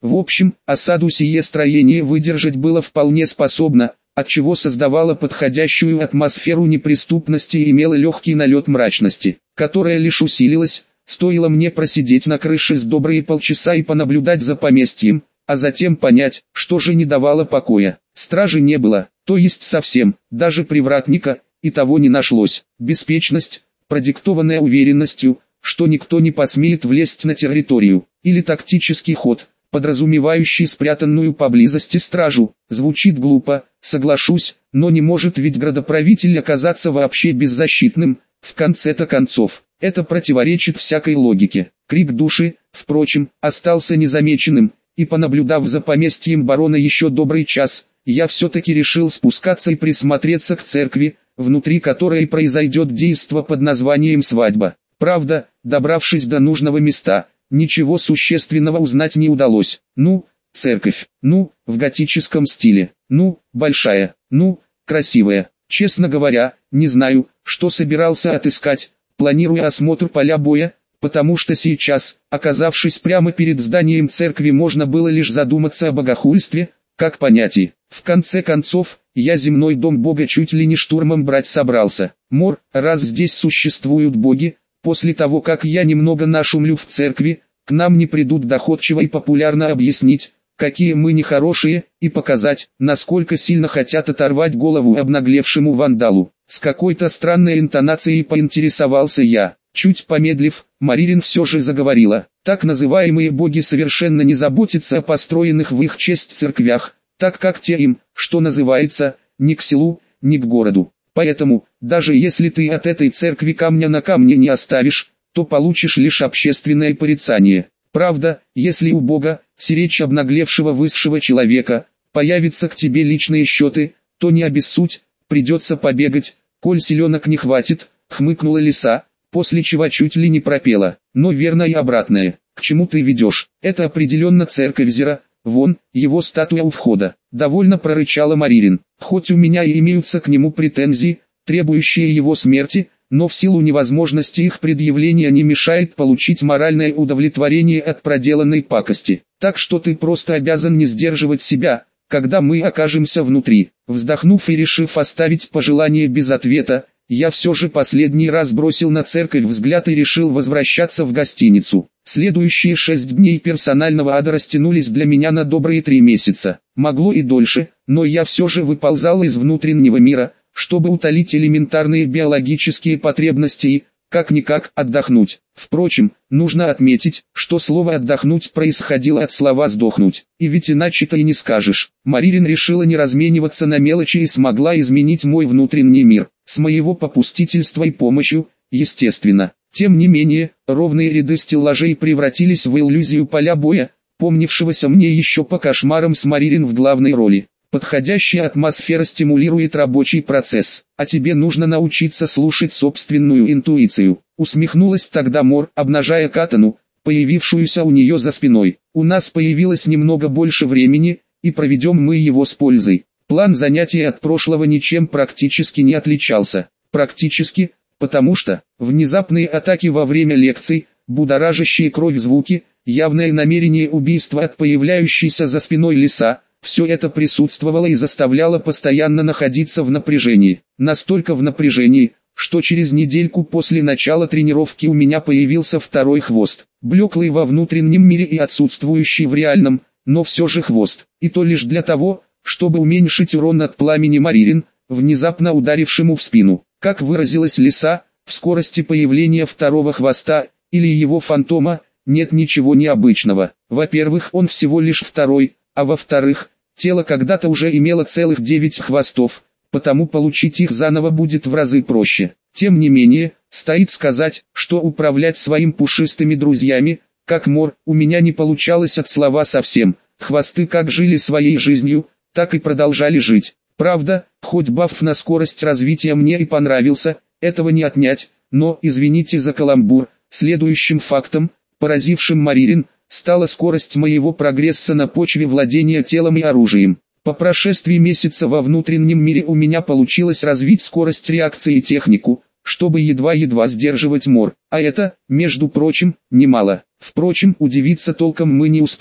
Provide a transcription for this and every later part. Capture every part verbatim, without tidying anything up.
В общем, осаду сие строение выдержать было вполне способно, отчего создавало подходящую атмосферу неприступности и имело легкий налет мрачности, которая лишь усилилась, стоило мне просидеть на крыше с добрые полчаса и понаблюдать за поместьем, а затем понять, что же не давало покоя. Стражи не было, то есть совсем, даже привратника, и того не нашлось. Беспечность, продиктованная уверенностью, что никто не посмеет влезть на территорию, или тактический ход, подразумевающий спрятанную поблизости стражу, звучит глупо, соглашусь, но не может ведь градоправитель оказаться вообще беззащитным, в конце-то концов. Это противоречит всякой логике. Крик души, впрочем, остался незамеченным, и понаблюдав за поместьем барона еще добрый час, я все-таки решил спускаться и присмотреться к церкви, внутри которой произойдет действо под названием «Свадьба». Правда, добравшись до нужного места, ничего существенного узнать не удалось. Ну, церковь, ну, в готическом стиле, ну, большая, ну, красивая. Честно говоря, не знаю, что собирался отыскать, планируя осмотр поля боя, потому что сейчас, оказавшись прямо перед зданием церкви, можно было лишь задуматься о богохульстве, как понятии. В конце концов, я земной дом бога чуть ли не штурмом брать собрался. Мор, раз здесь существуют боги, после того как я немного нашумлю в церкви, к нам не придут доходчиво и популярно объяснить, какие мы нехорошие, и показать, насколько сильно хотят оторвать голову обнаглевшему вандалу. С какой-то странной интонацией поинтересовался я. Чуть помедлив, Маририн все же заговорила. Так называемые боги совершенно не заботятся о построенных в их честь церквях, так как те им, что называется, ни к селу, ни к городу. Поэтому, даже если ты от этой церкви камня на камне не оставишь, то получишь лишь общественное порицание. Правда, если у бога, сиречь обнаглевшего высшего человека, появятся к тебе личные счеты, то не обессудь, придется побегать, коль селенок не хватит, хмыкнула лиса, после чего чуть ли не пропела. Но верно и обратное. К чему ты ведешь? Это определенно церковь Зера, вон, его статуя у входа. Довольно прорычала Маририн. Хоть у меня и имеются к нему претензии, требующие его смерти, но в силу невозможности их предъявления не мешает получить моральное удовлетворение от проделанной пакости. Так что ты просто обязан не сдерживать себя, когда мы окажемся внутри. Вздохнув и решив оставить пожелание без ответа, я все же последний раз бросил на церковь взгляд и решил возвращаться в гостиницу. Следующие шесть дней персонального ада растянулись для меня на добрые три месяца. Могло и дольше, но я все же выползал из внутреннего мира, чтобы утолить элементарные биологические потребности и, как-никак, отдохнуть. Впрочем, нужно отметить, что слово «отдохнуть» происходило от слова «сдохнуть». И ведь иначе-то и не скажешь. Маририн решила не размениваться на мелочи и смогла изменить мой внутренний мир. С моего попустительства и помощью, естественно. Тем не менее, ровные ряды стеллажей превратились в иллюзию поля боя, помнившегося мне еще по кошмарам с Маририн в главной роли. Подходящая атмосфера стимулирует рабочий процесс, а тебе нужно научиться слушать собственную интуицию. Усмехнулась тогда Мор, обнажая катану, появившуюся у нее за спиной. У нас появилось немного больше времени, и проведем мы его с пользой. План занятий от прошлого ничем практически не отличался. Практически, потому что внезапные атаки во время лекций, будоражащие кровь звуки, явное намерение убийства от появляющейся за спиной лиса, все это присутствовало и заставляло постоянно находиться в напряжении. Настолько в напряжении, что через недельку после начала тренировки у меня появился второй хвост. Блеклый во внутреннем мире и отсутствующий в реальном, но все же хвост. И то лишь для того, чтобы уменьшить урон от пламени Маририн, внезапно ударившему в спину. Как выразилась лиса, в скорости появления второго хвоста, или его фантома, нет ничего необычного. Во-первых, он всего лишь второй, а во-вторых, тело когда-то уже имело целых девять хвостов, потому получить их заново будет в разы проще. Тем не менее, стоит сказать, что управлять своими пушистыми друзьями, как Мор, у меня не получалось от слова совсем. Хвосты как жили своей жизнью, так и продолжали жить. Правда, хоть баф на скорость развития мне и понравился, этого не отнять, но, извините за каламбур, следующим фактом, поразившим Маририн, стала скорость моего прогресса на почве владения телом и оружием. По прошествии месяца во внутреннем мире у меня получилось развить скорость реакции и технику, чтобы едва-едва сдерживать Мор. А это, между прочим, немало. Впрочем, удивиться толком мы не успели.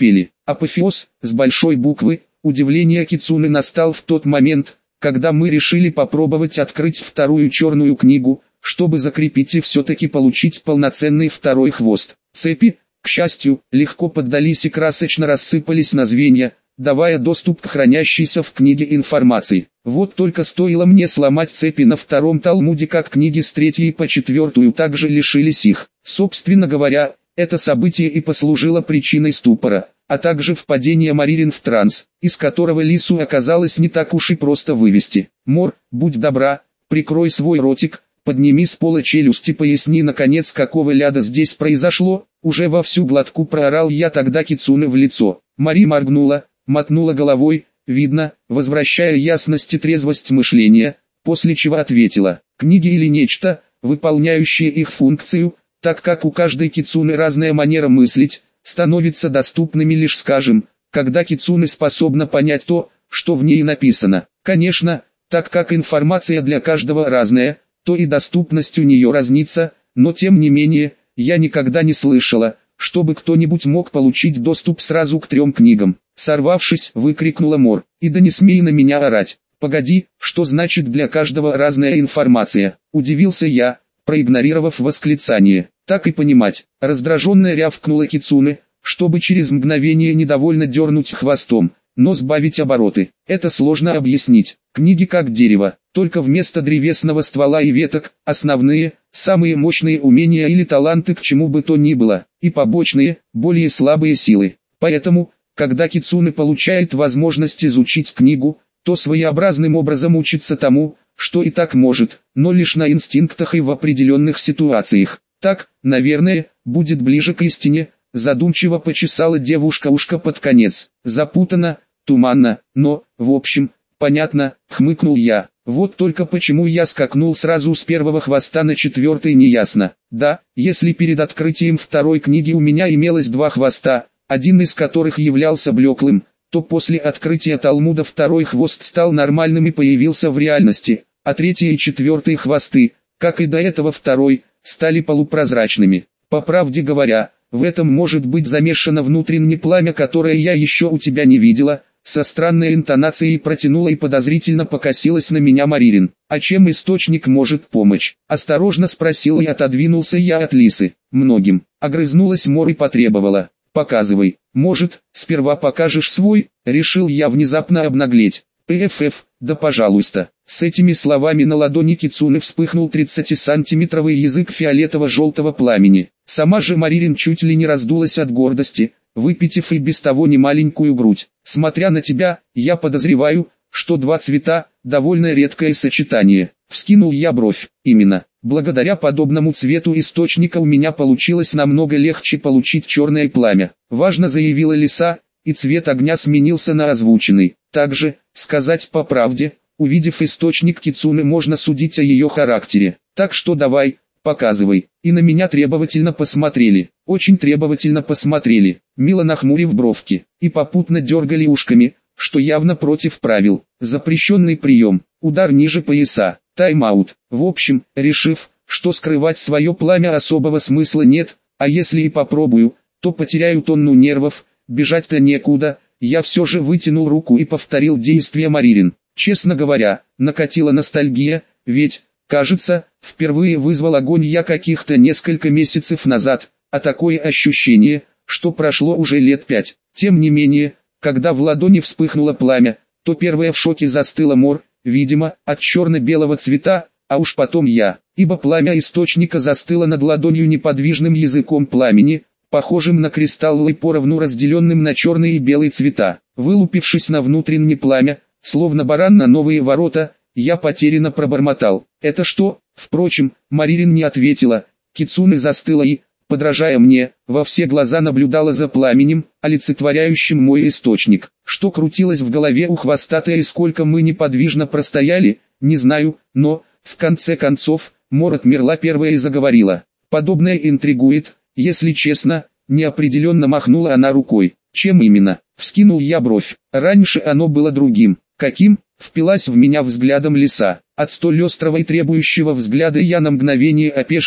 Апофеоз, с большой буквы. Удивление Кицуны настал в тот момент, когда мы решили попробовать открыть вторую черную книгу, чтобы закрепить и все-таки получить полноценный второй хвост. Цепи, к счастью, легко поддались и красочно рассыпались на звенья, давая доступ к хранящейся в книге информации. Вот только стоило мне сломать цепи на втором Талмуде, как книги с третьей по четвертую также лишились их. Собственно говоря, это событие и послужило причиной ступора, а также впадения Маририн в транс, из которого Лису оказалось не так уж и просто вывести. «Мор, будь добра, прикрой свой ротик, подними с пола челюсть и поясни наконец, какого ляда здесь произошло», уже во всю глотку проорал я тогда Кицуне в лицо. Мари моргнула, мотнула головой, видно, возвращая ясность и трезвость мышления, после чего ответила: «Книги или нечто, выполняющее их функцию, так как у каждой кицуны разная манера мыслить, становятся доступными лишь, скажем, когда кицуны способна понять то, что в ней написано. Конечно, так как информация для каждого разная, то и доступность у нее разнится, но тем не менее, я никогда не слышала, чтобы кто-нибудь мог получить доступ сразу к трем книгам». Сорвавшись, выкрикнула Мор: «И да не смей на меня орать! Погоди, что значит для каждого разная информация?» Удивился я, проигнорировав восклицание. «Так и понимать», — раздраженно рявкнула Кицуне, чтобы через мгновение недовольно дернуть хвостом, но сбавить обороты. «Это сложно объяснить. Книги как дерево, только вместо древесного ствола и веток, основные, самые мощные умения или таланты к чему бы то ни было, и побочные, более слабые силы. Поэтому, когда Кицуне получает возможность изучить книгу, то своеобразным образом учится тому, что и так может, но лишь на инстинктах и в определенных ситуациях. Так, наверное, будет ближе к истине», — задумчиво почесала девушка ушко под конец. «Запутанно, туманно, но, в общем, понятно», — хмыкнул я. «Вот только почему я скакнул сразу с первого хвоста на четвертый, неясно. Да, если перед открытием второй книги у меня имелось два хвоста, один из которых являлся блеклым, то после открытия Талмуда второй хвост стал нормальным и появился в реальности, а третий и четвертый хвосты, как и до этого второй, стали полупрозрачными. По правде говоря, в этом может быть замешано внутреннее пламя, которое я еще у тебя не видела», — со странной интонацией протянула и подозрительно покосилась на меня Маририн. «А чем источник может помочь?» — осторожно спросил и отодвинулся я от Лисы. «Многим», — огрызнулась Мор и потребовала: «Показывай». «Может, сперва покажешь свой?» — решил я внезапно обнаглеть. «Пф, да пожалуйста». С этими словами на ладони Кицуны вспыхнул тридцатисантиметровый язык фиолетово-желтого пламени. Сама же Маририн чуть ли не раздулась от гордости, выпитив и без того немаленькую грудь. «Смотря на тебя, я подозреваю, что два цвета – довольно редкое сочетание». Вскинул я бровь. «Именно. Благодаря подобному цвету источника у меня получилось намного легче получить черное пламя», – важно заявила Лиса, и цвет огня сменился на озвученный. Также, сказать по правде, увидев источник Кицуны, можно судить о ее характере. «Так что давай, показывай». И на меня требовательно посмотрели, очень требовательно посмотрели, мило нахмурив бровки, и попутно дергали ушками, что явно против правил. Запрещенный прием, удар ниже пояса, тайм-аут. В общем, решив, что скрывать свое пламя особого смысла нет, а если и попробую, то потеряю тонну нервов, бежать-то некуда, я все же вытянул руку и повторил действия Маририн. Честно говоря, накатила ностальгия, ведь, кажется, впервые вызвал огонь я каких-то несколько месяцев назад, а такое ощущение, что прошло уже лет пять. Тем не менее, когда в ладони вспыхнуло пламя, то первая в шоке застыла Мор, видимо, от черно-белого цвета, а уж потом я, ибо пламя источника застыло над ладонью неподвижным языком пламени, похожим на кристаллы поровну разделенным на черный и белый цвета. Вылупившись на внутреннее пламя, словно баран на новые ворота, я потерянно пробормотал: «Это что?». Впрочем, Маририн не ответила, Кицуне застыла и, подражая мне, во все глаза наблюдала за пламенем, олицетворяющим мой источник. Что крутилось в голове у хвостатой и сколько мы неподвижно простояли, не знаю, но, в конце концов, Мор отмерла первая и заговорила. «Подобное интригует, если честно», — неопределенно махнула она рукой. «Чем именно?» — вскинул я бровь. «Раньше оно было другим». «Каким?» — впилась в меня взглядом Лиса. От столь острого и требующего взгляда я на мгновение опешил,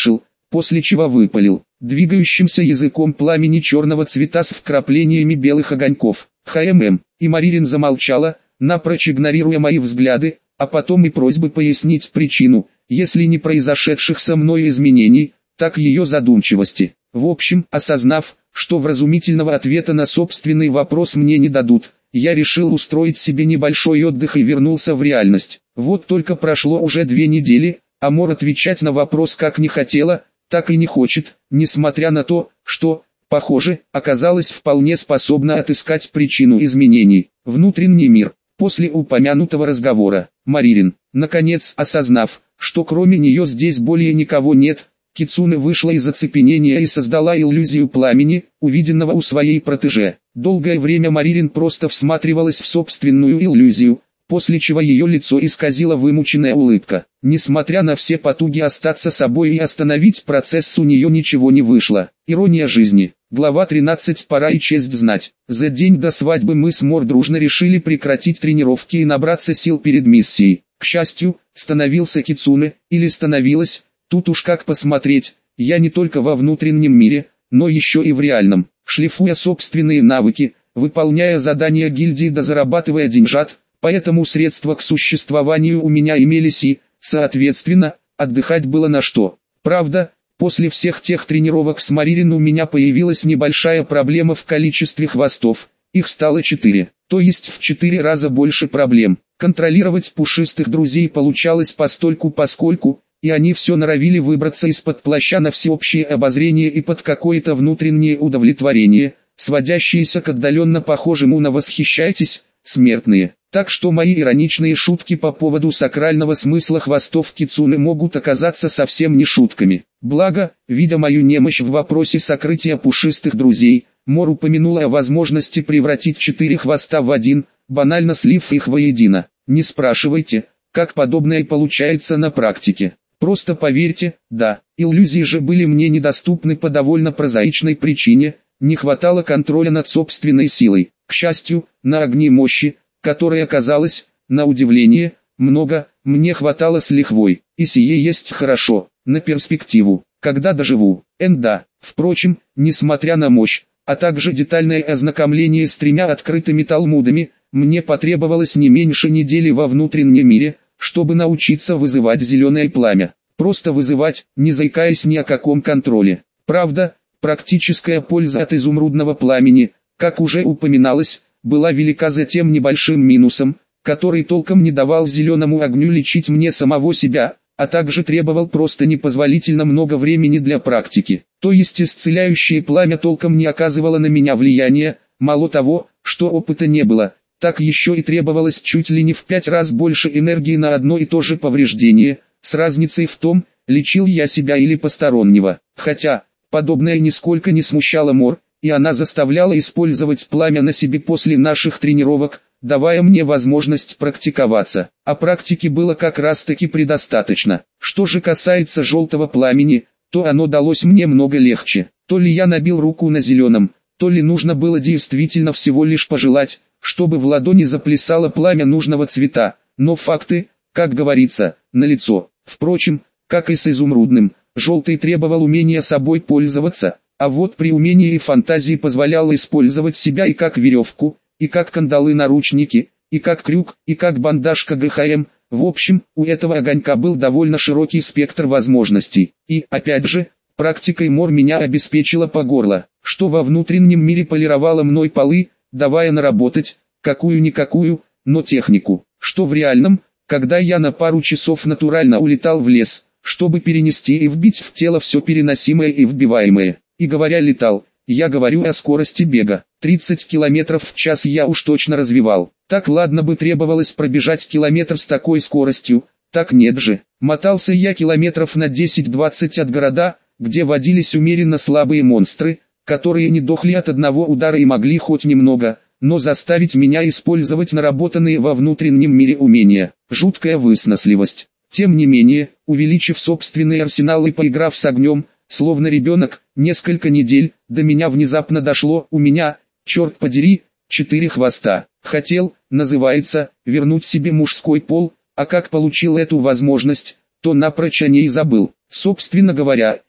после чего выпалил, двигающимся языком пламени черного цвета с вкраплениями белых огоньков. ХММ, и Маририн замолчала, напрочь игнорируя мои взгляды, а потом и просьбы пояснить причину, если не произошедших со мной изменений, так ее задумчивости. В общем, осознав, что вразумительного ответа на собственный вопрос мне не дадут, я решил устроить себе небольшой отдых и вернулся в реальность. Вот только прошло уже две недели, а Мор отвечать на вопрос как не хотела, так и не хочет, несмотря на то, что, похоже, оказалась вполне способна отыскать причину изменений. Внутренний мир. После упомянутого разговора, Маририн, наконец осознав, что кроме нее здесь более никого нет, Кицуне вышла из оцепенения и создала иллюзию пламени, увиденного у своей протеже. Долгое время Маририн просто всматривалась в собственную иллюзию, после чего ее лицо исказила вымученная улыбка. Несмотря на все потуги остаться собой и остановить процесс, у нее ничего не вышло. Ирония жизни. Глава тринадцать. Пора и честь знать. За день до свадьбы мы с Мор дружно решили прекратить тренировки и набраться сил перед миссией. К счастью, становился Кицуне, или становилась, тут уж как посмотреть, я не только во внутреннем мире, но еще и в реальном. Шлифуя собственные навыки, выполняя задания гильдии да зарабатывая деньжат, поэтому средства к существованию у меня имелись и, соответственно, отдыхать было на что. Правда, после всех тех тренировок с Маририн у меня появилась небольшая проблема в количестве хвостов, их стало четыре, то есть в четыре раза больше проблем. Контролировать пушистых друзей получалось постольку-поскольку, и они все норовили выбраться из-под плаща на всеобщее обозрение и под какое-то внутреннее удовлетворение, сводящееся к отдаленно похожему на «восхищайтесь», смертные. Так что мои ироничные шутки по поводу сакрального смысла хвостов Кицуне могут оказаться совсем не шутками. Благо, видя мою немощь в вопросе сокрытия пушистых друзей, Мор упомянула о возможности превратить четыре хвоста в один, банально слив их воедино. Не спрашивайте, как подобное получается на практике. Просто поверьте, да, иллюзии же были мне недоступны по довольно прозаичной причине, не хватало контроля над собственной силой. К счастью, на огне мощи, которой оказалось, на удивление, много, мне хватало с лихвой, и сие есть хорошо, на перспективу, когда доживу. Энда. Впрочем, несмотря на мощь, а также детальное ознакомление с тремя открытыми талмудами, мне потребовалось не меньше недели во внутреннем мире, чтобы научиться вызывать зеленое пламя. Просто вызывать, не заикаясь ни о каком контроле. Правда, практическая польза от изумрудного пламени, как уже упоминалось, была велика за тем небольшим минусом, который толком не давал зеленому огню лечить мне самого себя, а также требовал просто непозволительно много времени для практики. То есть исцеляющее пламя толком не оказывало на меня влияния, мало того, что опыта не было, так еще и требовалось чуть ли не в пять раз больше энергии на одно и то же повреждение, с разницей в том, лечил я себя или постороннего. Хотя, подобное нисколько не смущало Мор, и она заставляла использовать пламя на себе после наших тренировок, давая мне возможность практиковаться. А практики было как раз таки предостаточно. Что же касается желтого пламени, то оно далось мне много легче. То ли я набил руку на зеленом, то ли нужно было действительно всего лишь пожелать, чтобы в ладони заплясало пламя нужного цвета, но факты, как говорится, налицо. Впрочем, как и с изумрудным, желтый требовал умения собой пользоваться, а вот при умении и фантазии позволял использовать себя и как веревку, и как кандалы-наручники, и как крюк, и как бандаж КГХМ. В общем, у этого огонька был довольно широкий спектр возможностей. И, опять же, практикой Мор меня обеспечила по горло, что во внутреннем мире полировало мной полы, давая наработать, какую-никакую, но технику, что в реальном, когда я на пару часов натурально улетал в лес, чтобы перенести и вбить в тело все переносимое и вбиваемое. И говоря летал, я говорю о скорости бега, тридцать километров в час я уж точно развивал. Так ладно бы требовалось пробежать километр с такой скоростью, так нет же. Мотался я километров на десять-двадцать от города, где водились умеренно слабые монстры, которые не дохли от одного удара и могли хоть немного, но заставить меня использовать наработанные во внутреннем мире умения. Жуткая выносливость. Тем не менее, увеличив собственный арсенал и поиграв с огнем, словно ребенок, несколько недель, до меня внезапно дошло, у меня, черт подери, четыре хвоста. Хотел, называется, вернуть себе мужской пол, а как получил эту возможность, то напрочь о ней забыл. Собственно говоря,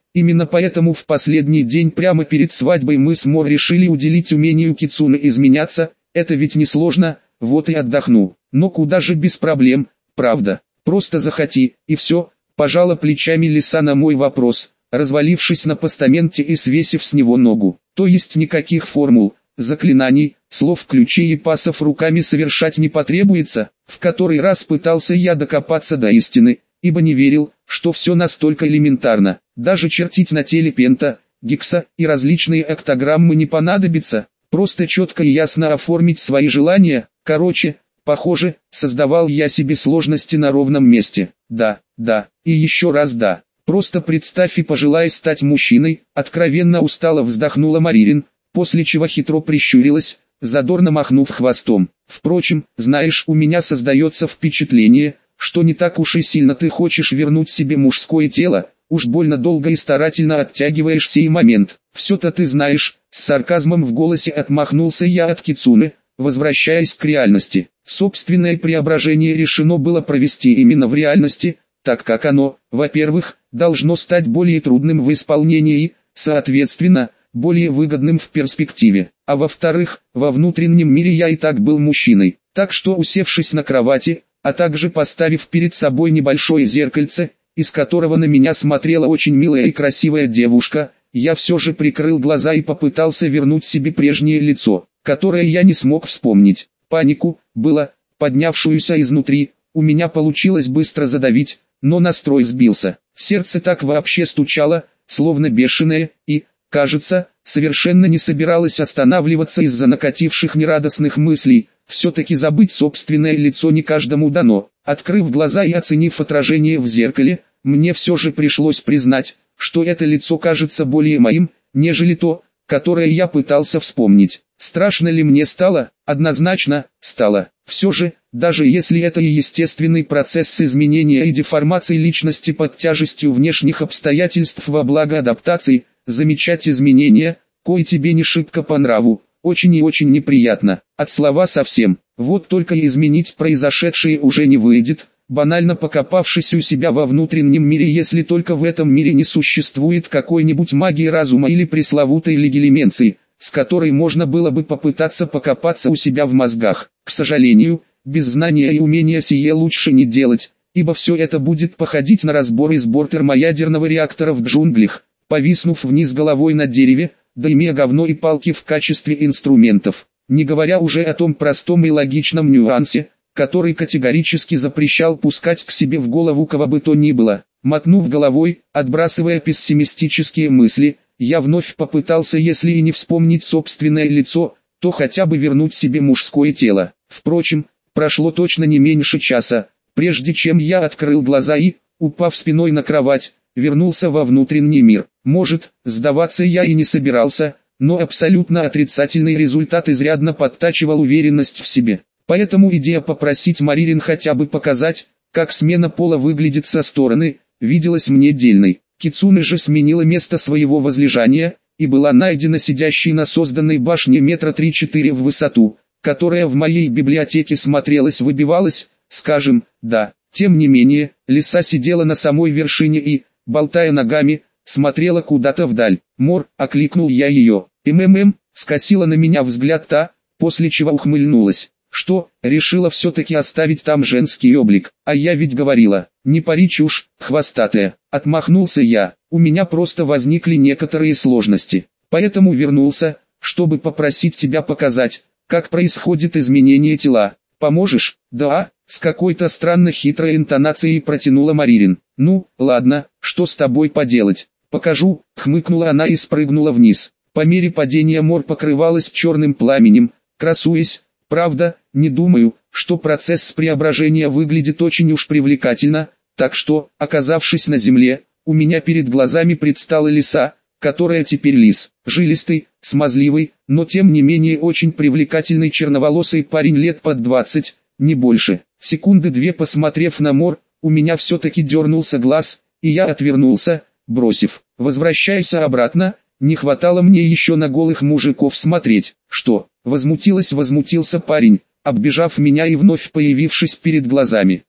Именно поэтому в последний день прямо перед свадьбой мы с Мор решили уделить умению Кицуне изменяться, это ведь несложно, вот и отдохну. Но куда же без проблем, правда, просто захоти, и все, пожала плечами Лиса на мой вопрос, развалившись на постаменте и свесив с него ногу. То есть никаких формул, заклинаний, слов ключей и пасов руками совершать не потребуется, в который раз пытался я докопаться до истины, ибо не верил, что все настолько элементарно. Даже чертить на теле пента, гекса и различные октограммы не понадобится, просто четко и ясно оформить свои желания. Короче, похоже, создавал я себе сложности на ровном месте. Да, да, и еще раз да. Просто представь и пожелай стать мужчиной, откровенно устало вздохнула Маририн, после чего хитро прищурилась, задорно махнув хвостом. Впрочем, знаешь, у меня создается впечатление, что не так уж и сильно ты хочешь вернуть себе мужское тело, уж больно долго и старательно оттягиваешь сей момент. Все-то ты знаешь, с сарказмом в голосе отмахнулся я от Кицуны, возвращаясь к реальности. Собственное преображение решено было провести именно в реальности, так как оно, во-первых, должно стать более трудным в исполнении и, соответственно, более выгодным в перспективе, а во-вторых, во внутреннем мире я и так был мужчиной, так что усевшись на кровати, а также поставив перед собой небольшое зеркальце, из которого на меня смотрела очень милая и красивая девушка, я все же прикрыл глаза и попытался вернуть себе прежнее лицо, которое я не смог вспомнить. Панику, было, поднявшуюся изнутри, у меня получилось быстро задавить, но настрой сбился. Сердце так вообще стучало, словно бешеное, и, кажется, совершенно не собиралось останавливаться из-за накативших нерадостных мыслей. Все-таки забыть собственное лицо не каждому дано. Открыв глаза и оценив отражение в зеркале, мне все же пришлось признать, что это лицо кажется более моим, нежели то, которое я пытался вспомнить. Страшно ли мне стало? Однозначно, стало. Все же, даже если это и естественный процесс изменения и деформации личности под тяжестью внешних обстоятельств во благо адаптации, замечать изменения, кое тебе не шибко по нраву, очень и очень неприятно, от слова совсем. Вот только изменить произошедшее уже не выйдет, банально покопавшись у себя во внутреннем мире, если только в этом мире не существует какой-нибудь магии разума или пресловутой легилименции, с которой можно было бы попытаться покопаться у себя в мозгах. К сожалению, без знания и умения сие лучше не делать, ибо все это будет походить на разбор и сбор термоядерного реактора в джунглях, повиснув вниз головой на дереве, да имея говно и палки в качестве инструментов, не говоря уже о том простом и логичном нюансе, который категорически запрещал пускать к себе в голову кого бы то ни было. Мотнув головой, отбрасывая пессимистические мысли, я вновь попытался, если и не вспомнить собственное лицо, то хотя бы вернуть себе мужское тело. Впрочем, прошло точно не меньше часа, прежде чем я открыл глаза и, упав спиной на кровать, вернулся во внутренний мир. Может, сдаваться я и не собирался, но абсолютно отрицательный результат изрядно подтачивал уверенность в себе. Поэтому идея попросить Маририн хотя бы показать, как смена пола выглядит со стороны, виделась мне дельной. Кицуне же сменила место своего возлежания, и была найдена сидящей на созданной башне метра три-четыре в высоту, которая в моей библиотеке смотрелась-выбивалась, скажем, да. Тем не менее, Лиса сидела на самой вершине и, болтая ногами, смотрела куда-то вдаль. «Мор», — окликнул я ее. «МММ», — скосила на меня взгляд та, после чего ухмыльнулась. «Что, решила все-таки оставить там женский облик? А я ведь говорила, не пари чушь, хвостатая». Отмахнулся я, у меня просто возникли некоторые сложности. Поэтому вернулся, чтобы попросить тебя показать, как происходит изменение тела. Поможешь? Да, с какой-то странно хитрой интонацией протянула Маририн. «Ну, ладно, что с тобой поделать? Покажу», — хмыкнула она и спрыгнула вниз. По мере падения Мор покрывалась черным пламенем, красуясь. Правда, не думаю, что процесс преображения выглядит очень уж привлекательно, так что, оказавшись на земле, у меня перед глазами предстала Лиса, которая теперь лис, жилистый, смазливый, но тем не менее очень привлекательный черноволосый парень лет под двадцать, не больше. Секунды две посмотрев на Мор, у меня все-таки дернулся глаз, и я отвернулся, бросив: «Возвращайся обратно, не хватало мне еще на голых мужиков смотреть». «Что?» — возмутилась возмутился парень, оббежав меня и вновь появившись перед глазами.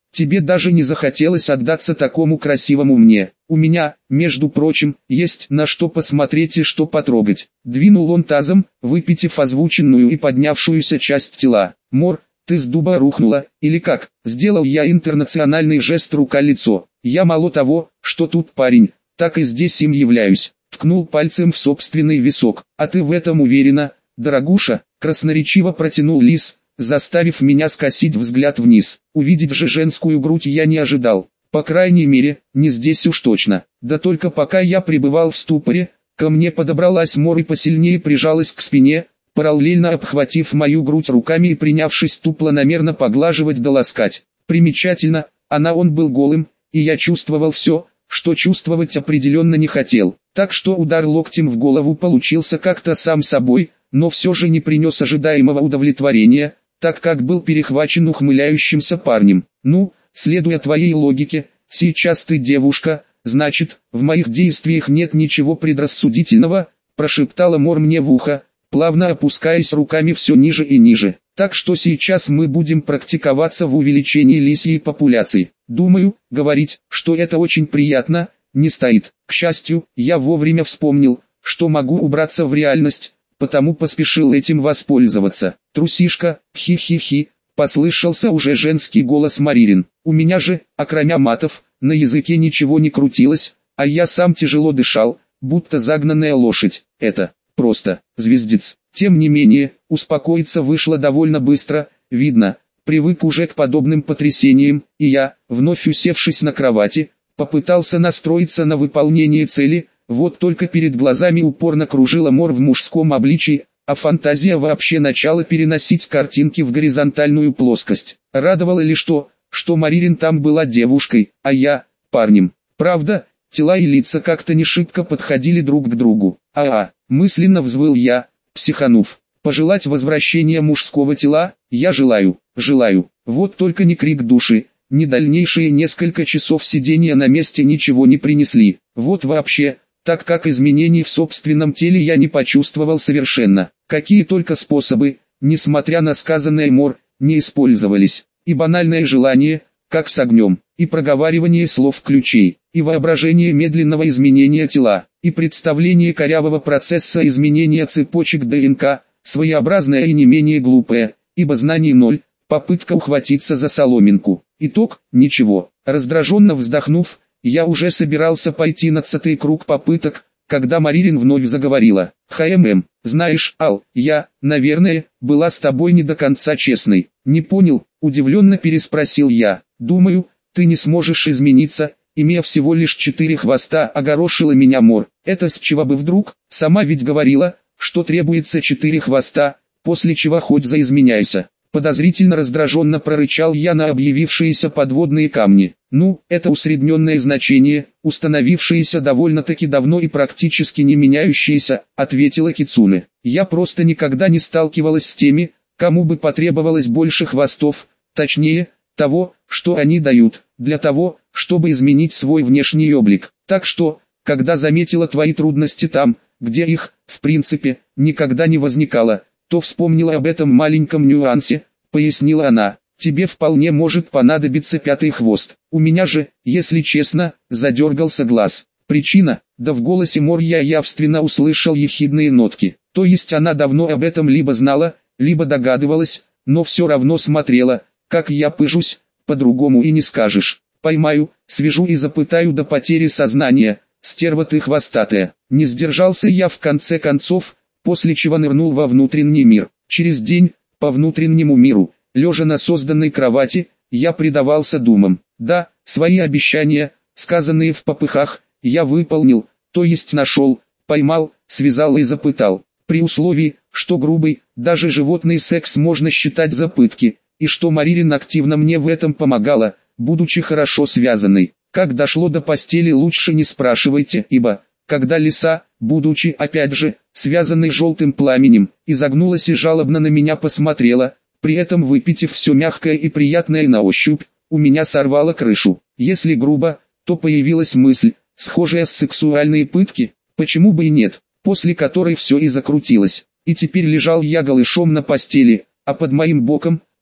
тебе даже не захотелось отдаться такому красивому мне. У меня, между прочим, есть на что посмотреть и что потрогать. Двинул он тазом, выпитив озвученную и поднявшуюся часть тела. Мор, ты с дуба рухнула, или как? Сделал я интернациональный жест рука-лицо. Я мало того, что тут парень, так и здесь им являюсь. Ткнул пальцем в собственный висок. А ты в этом уверена, дорогуша? Красноречиво протянул лис, заставив меня скосить взгляд вниз. Увидеть же женскую грудь я не ожидал. По крайней мере, не здесь уж точно. Да только пока я пребывал в ступоре, ко мне подобралась Мор и посильнее прижалась к спине, параллельно обхватив мою грудь руками и принявшись тупло-намерно поглаживать да ласкать. Примечательно, она он был голым, и я чувствовал все, что чувствовать определенно не хотел. Так что удар локтем в голову получился как-то сам собой, но все же не принес ожидаемого удовлетворения, так как был перехвачен ухмыляющимся парнем. Ну, следуя твоей логике, сейчас ты девушка, значит, в моих действиях нет ничего предрассудительного, прошептала Мор мне в ухо, плавно опускаясь руками все ниже и ниже. Так что сейчас мы будем практиковаться в увеличении лисьей популяции. Думаю, говорить, что это очень приятно, не стоит. К счастью, я вовремя вспомнил, что могу убраться в реальность, потому поспешил этим воспользоваться. Трусишка, хи-хи-хи, послышался уже женский голос Маририн. У меня же, окромя матов, на языке ничего не крутилось, а я сам тяжело дышал, будто загнанная лошадь. Это просто звездец. Тем не менее, успокоиться вышло довольно быстро, видно, привык уже к подобным потрясениям, и я, вновь усевшись на кровати, попытался настроиться на выполнение цели, вот только перед глазами упорно кружила Мор в мужском обличии, а фантазия вообще начала переносить картинки в горизонтальную плоскость. Радовало лишь то, что Маририн там была девушкой, а я – парнем. Правда, тела и лица как-то не шибко подходили друг к другу. А-а, мысленно взвыл я, психанув. Пожелать возвращения мужского тела, я желаю, желаю. Вот только ни крик души, ни дальнейшие несколько часов сидения на месте ничего не принесли. Вот вообще, так как изменений в собственном теле я не почувствовал совершенно. Какие только способы, несмотря на сказанное Мор, не использовались. И банальное желание, как с огнем, и проговаривание слов-ключей, и воображение медленного изменения тела, и представление корявого процесса изменения цепочек ДНК, своеобразное и не менее глупое, ибо знаний ноль, попытка ухватиться за соломинку. Итог – ничего. Раздраженно вздохнув, я уже собирался пойти на цатый круг попыток, когда Маририн вновь заговорила. «ХММ, знаешь, Ал, я, наверное, была с тобой не до конца честной». «Не понял», – удивленно переспросил я. «Думаю, ты не сможешь измениться, имея всего лишь четыре хвоста», – огорошила меня Мор. «Это с чего бы вдруг? Сама ведь говорила, что требуется четыре хвоста, после чего хоть заизменяйся». Подозрительно раздраженно прорычал я на объявившиеся подводные камни. «Ну, это усредненное значение, установившееся довольно-таки давно и практически не меняющееся», — ответила Кицуне. «Я просто никогда не сталкивалась с теми, кому бы потребовалось больше хвостов, точнее, того, что они дают, для того, чтобы изменить свой внешний облик. Так что, когда заметила твои трудности там, где их, в принципе, никогда не возникало, то вспомнила об этом маленьком нюансе», — пояснила она. «Тебе вполне может понадобиться пятый хвост. У меня же, если честно, задергался глаз. Причина?» Да в голосе Мор я явственно услышал ехидные нотки. То есть она давно об этом либо знала, либо догадывалась, но все равно смотрела, как я пыжусь, по-другому и не скажешь. «Поймаю, свяжу и запытаю до потери сознания, стерва ты хвостатая». Не сдержался я в конце концов, после чего нырнул во внутренний мир. Через день, по внутреннему миру, лежа на созданной кровати, я предавался думам. Да, свои обещания, сказанные в попыхах, я выполнил, то есть нашел, поймал, связал и запытал. При условии, что грубый, даже животный секс можно считать за пытки, и что Маририн активно мне в этом помогала, будучи хорошо связанной. Как дошло до постели, лучше не спрашивайте, ибо, когда лиса, будучи, опять же, связанной желтым пламенем, изогнулась и жалобно на меня посмотрела, при этом выпитив все мягкое и приятное на ощупь, у меня сорвало крышу. Если грубо, то появилась мысль, схожая с сексуальной пытки, почему бы и нет, после которой все и закрутилось. И теперь лежал я голышом на постели, а под моим боком,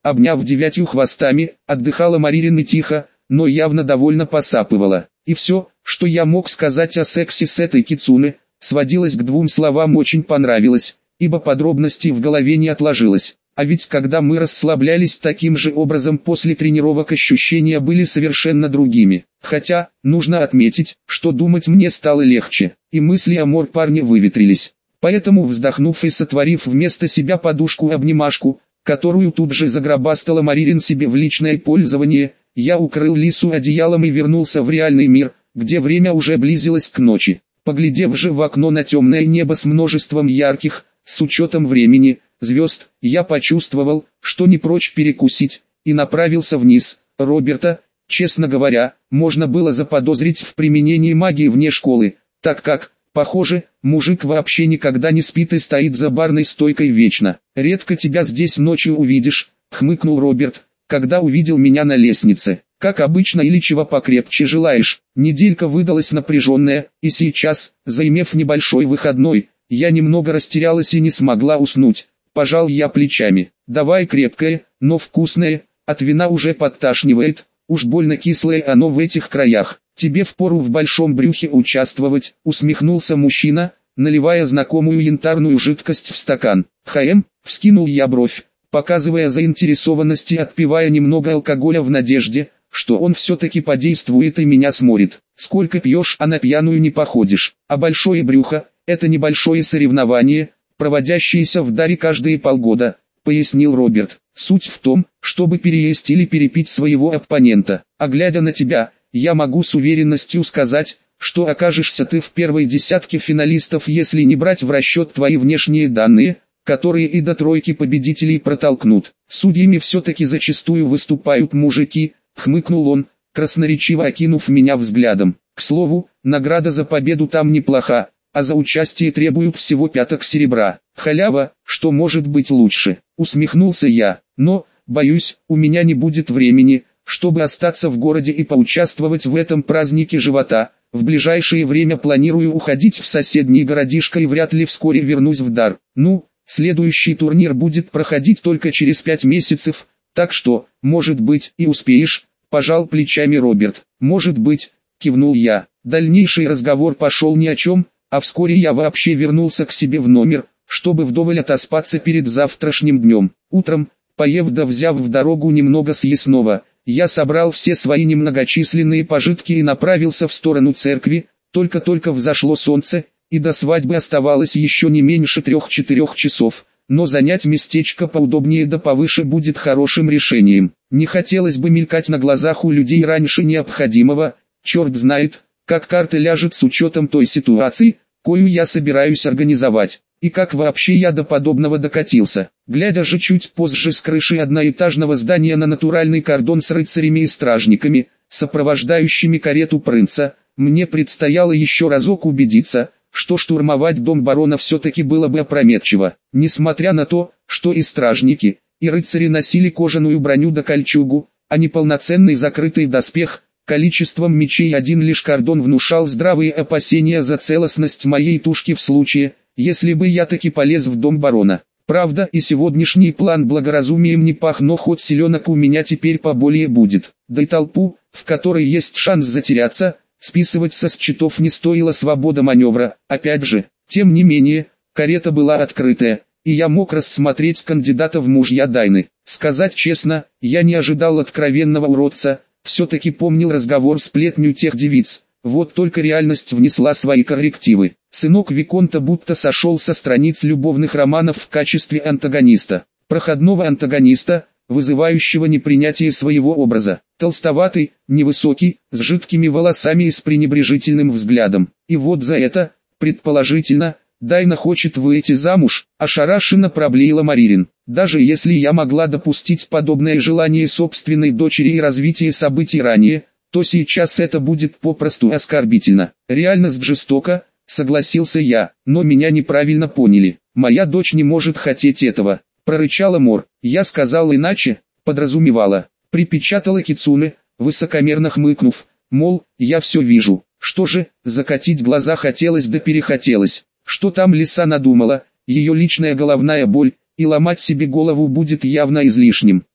обняв девятью хвостами, отдыхала Маририн и тихо, но явно довольно посапывала. И все, что я мог сказать о сексе с этой кицуне, сводилось к двум словам «очень понравилось», ибо подробностей в голове не отложилось. А ведь когда мы расслаблялись таким же образом после тренировок, ощущения были совершенно другими. Хотя, нужно отметить, что думать мне стало легче, и мысли о мор парня выветрились. Поэтому, вздохнув и сотворив вместо себя подушку-обнимашку, которую тут же загробастала Маририн себе в личное пользование, я укрыл Лису одеялом и вернулся в реальный мир, где время уже близилось к ночи. Поглядев же в окно на темное небо с множеством ярких, с учетом времени, звезд, я почувствовал, что не прочь перекусить, и направился вниз. Роберта, честно говоря, можно было заподозрить в применении магии вне школы, так как, похоже, мужик вообще никогда не спит и стоит за барной стойкой вечно. «Редко тебя здесь ночью увидишь», — хмыкнул Роберт, когда увидел меня на лестнице. «Как обычно или чего покрепче желаешь?» Неделька выдалась напряженная, и сейчас, заимев небольшой выходной, я немного растерялась и не смогла уснуть. Пожал я плечами. «Давай крепкое, но вкусное, от вина уже подташнивает, уж больно кислое оно в этих краях. Тебе впору в большом брюхе участвовать», — усмехнулся мужчина, наливая знакомую янтарную жидкость в стакан. «Хаэм», — вскинул я бровь, показывая заинтересованность и отпивая немного алкоголя в надежде, что он все-таки подействует и меня сморит. «Сколько пьешь, а на пьяную не походишь. А большое брюхо — это небольшое соревнование, проводящееся в даре каждые полгода», — пояснил Роберт. «Суть в том, чтобы переесть или перепить своего оппонента. А глядя на тебя, я могу с уверенностью сказать, что окажешься ты в первой десятке финалистов, если не брать в расчет твои внешние данные, которые и до тройки победителей протолкнут. Судьями все-таки зачастую выступают мужики», — хмыкнул он, красноречиво окинув меня взглядом. «К слову, награда за победу там неплоха, а за участие требуют всего пяток серебра. Халява, что может быть лучше?» Усмехнулся я. «Но, боюсь, у меня не будет времени, чтобы остаться в городе и поучаствовать в этом празднике живота. В ближайшее время планирую уходить в соседний городишко и вряд ли вскоре вернусь в дар. Ну, следующий турнир будет проходить только через пять месяцев, так что, может быть, и успеешь», — пожал плечами Роберт. «Может быть», — кивнул я. Дальнейший разговор пошел ни о чем, а вскоре я вообще вернулся к себе в номер, чтобы вдоволь отоспаться перед завтрашним днем. Утром, поев да взяв в дорогу немного съестного, я собрал все свои немногочисленные пожитки и направился в сторону церкви. Только-только взошло солнце, и до свадьбы оставалось еще не меньше трех-четырех часов, но занять местечко поудобнее да повыше будет хорошим решением. Не хотелось бы мелькать на глазах у людей раньше необходимого, черт знает, как карта ляжет с учетом той ситуации, кою я собираюсь организовать, и как вообще я до подобного докатился. Глядя же чуть позже с крыши одноэтажного здания на натуральный кордон с рыцарями и стражниками, сопровождающими карету принца, мне предстояло еще разок убедиться, что штурмовать дом барона все-таки было бы опрометчиво. Несмотря на то, что и стражники, и рыцари носили кожаную броню да кольчугу, а не полноценный закрытый доспех, количеством мечей один лишь кордон внушал здравые опасения за целостность моей тушки в случае, если бы я таки полез в дом барона. Правда, и сегодняшний план благоразумием не пах, но хоть селенок у меня теперь поболее будет. Да и толпу, в которой есть шанс затеряться, списывать со счетов не стоило, свобода маневра. Опять же, тем не менее, карета была открытая, и я мог рассмотреть кандидата в мужья Дайны. Сказать честно, я не ожидал откровенного уродца, все-таки помнил разговор сплетню тех девиц. Вот только реальность внесла свои коррективы. Сынок Виконта будто сошел со страниц любовных романов в качестве антагониста. Проходного антагониста, вызывающего непринятие своего образа. Толстоватый, невысокий, с жидкими волосами и с пренебрежительным взглядом. И вот за это, предположительно, Дайна хочет выйти замуж, ошарашенно проблеяла Маририн. Даже если я могла допустить подобное желание собственной дочери и развитие событий ранее, то сейчас это будет попросту оскорбительно. Реальность жестока, согласился я, но меня неправильно поняли. Моя дочь не может хотеть этого, прорычала Мор. Я сказал иначе, подразумевала, припечатала Кицуне, высокомерно хмыкнув, мол, я все вижу. Что же, закатить глаза хотелось да перехотелось. Что там лиса надумала, ее личная головная боль, и ломать себе голову будет явно излишним.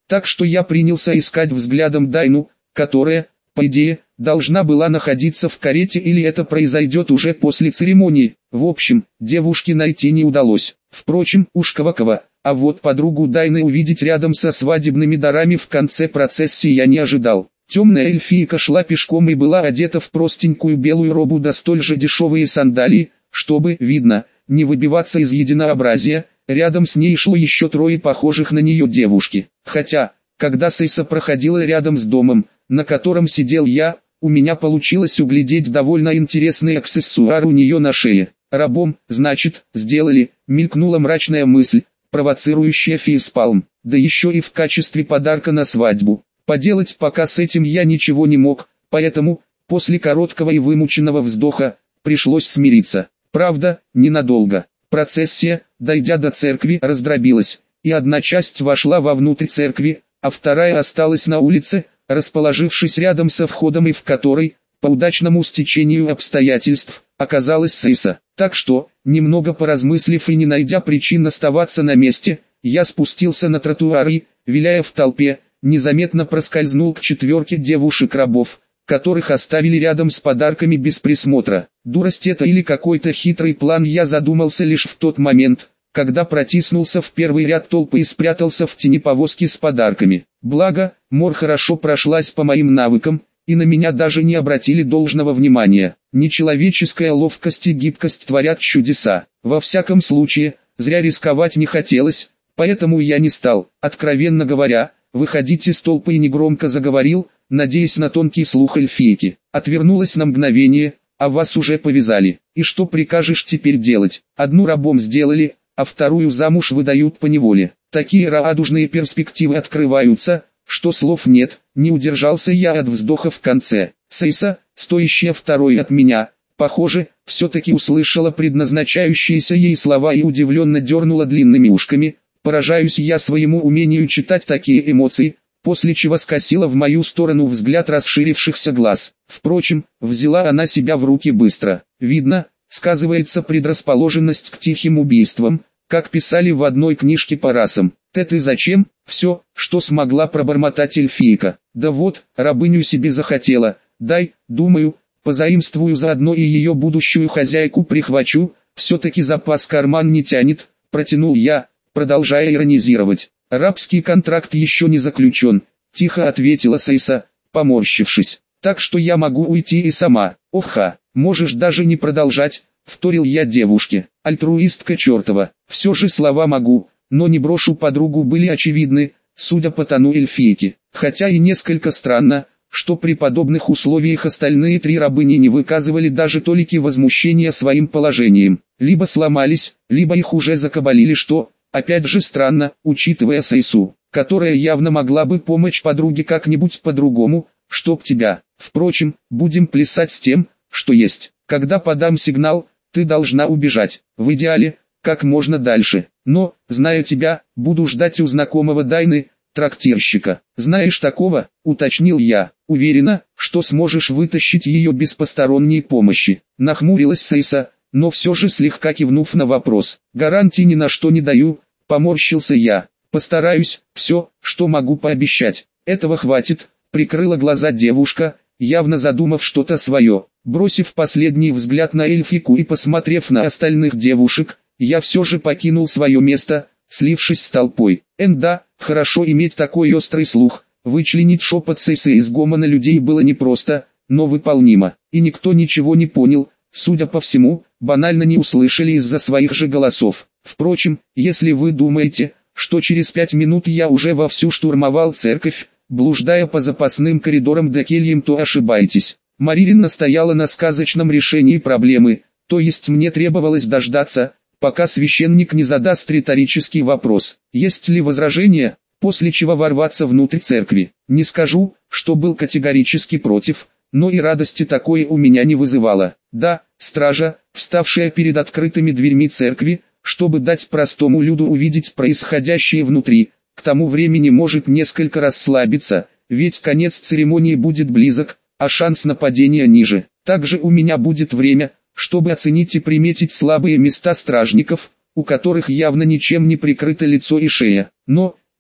Так что я принялся искать взглядом Дайну, которая, по идее, должна была находиться в карете, или это произойдет уже после церемонии. В общем, девушке найти не удалось. Впрочем, уж кого-кого, а вот подругу Дайны увидеть рядом со свадебными дарами в конце процессии я не ожидал. Темная эльфийка шла пешком и была одета в простенькую белую робу да столь же дешевые сандалии, чтобы, видно, не выбиваться из единообразия. Рядом с ней шло еще трое похожих на нее девушки. Хотя, когда Сейса проходила рядом с домом, на котором сидел я, у меня получилось углядеть довольно интересный аксессуар у нее на шее. Рабом, значит, сделали, мелькнула мрачная мысль, провоцирующая фейспалм, да еще и в качестве подарка на свадьбу. Поделать пока с этим я ничего не мог, поэтому, после короткого и вымученного вздоха, пришлось смириться. Правда, ненадолго. Процессия, дойдя до церкви, раздробилась, и одна часть вошла вовнутрь церкви, а вторая осталась на улице, расположившись рядом со входом, и в которой, по удачному стечению обстоятельств, оказалась Сейса. Так что, немного поразмыслив и не найдя причин оставаться на месте, я спустился на тротуар и, виляя в толпе, незаметно проскользнул к четверке девушек-рабов, которых оставили рядом с подарками без присмотра. Дурость это или какой-то хитрый план, я задумался лишь в тот момент, когда протиснулся в первый ряд толпы и спрятался в тени повозки с подарками. Благо, Мор хорошо прошлась по моим навыкам, и на меня даже не обратили должного внимания. Нечеловеческая ловкость и гибкость творят чудеса. Во всяком случае, зря рисковать не хотелось, поэтому я не стал, откровенно говоря, выходить из толпы и негромко заговорил, надеясь на тонкий слух эльфийки. Отвернулась на мгновение, а вас уже повязали. И что прикажешь теперь делать? Одну рабом сделали, а вторую замуж выдают поневоле. Такие радужные перспективы открываются, что слов нет. Не удержался я от вздоха в конце. Сейса, стоящая второй от меня, похоже, все-таки услышала предназначающиеся ей слова и удивленно дернула длинными ушками. Поражаюсь я своему умению читать такие эмоции, после чего скосила в мою сторону взгляд расширившихся глаз. Впрочем, взяла она себя в руки быстро. Видно, сказывается предрасположенность к тихим убийствам, как писали в одной книжке по расам. «Ты ты зачем?» Все, что смогла пробормотать эльфийка. «Да вот, рабыню себе захотела. Дай, думаю, позаимствую заодно и ее будущую хозяйку прихвачу, все-таки запас карман не тянет», протянул я, продолжая иронизировать. «Рабский контракт еще не заключен», тихо ответила Сейса, поморщившись. «Так что я могу уйти и сама». «Оха, можешь даже не продолжать», вторил я девушке. Альтруистка чертова. Все же слова «могу», но не брошу подругу были очевидны, судя по тону эльфийки. Хотя и несколько странно, что при подобных условиях остальные три рабыни не выказывали даже толики возмущения своим положением. Либо сломались, либо их уже закабалили, что, опять же странно, учитывая Сейсу, которая явно могла бы помочь подруге как-нибудь по-другому, чтоб тебя. Впрочем, будем плясать с тем, что есть. Когда подам сигнал, ты должна убежать, в идеале, как можно дальше. Но, зная тебя, буду ждать у знакомого Дайны, трактирщика. Знаешь такого, уточнил я. Уверена, что сможешь вытащить ее без посторонней помощи. Нахмурилась Сейса, но все же слегка кивнув на вопрос. Гарантий ни на что не даю, поморщился я. Постараюсь, все, что могу пообещать. Этого хватит, прикрыла глаза девушка, явно задумав что-то свое. Бросив последний взгляд на эльфику и посмотрев на остальных девушек, я все же покинул свое место, слившись с толпой. Энда, хорошо иметь такой острый слух. Вычленить шепот Сейсы из гомона людей было непросто, но выполнимо. И никто ничего не понял, судя по всему, банально не услышали из-за своих же голосов. Впрочем, если вы думаете, что через пять минут я уже вовсю штурмовал церковь, блуждая по запасным коридорам до кельям, то ошибаетесь. Марилин настояла на сказочном решении проблемы, то есть мне требовалось дождаться, пока священник не задаст риторический вопрос, есть ли возражения, после чего ворваться внутрь церкви. Не скажу, что был категорически против, но и радости такое у меня не вызывало. Да, стража, вставшая перед открытыми дверьми церкви, чтобы дать простому люду увидеть происходящее внутри, к тому времени может несколько расслабиться, ведь конец церемонии будет близок, а шанс нападения ниже. Также у меня будет время, чтобы оценить и приметить слабые места стражников, у которых явно ничем не прикрыто лицо и шея. Но,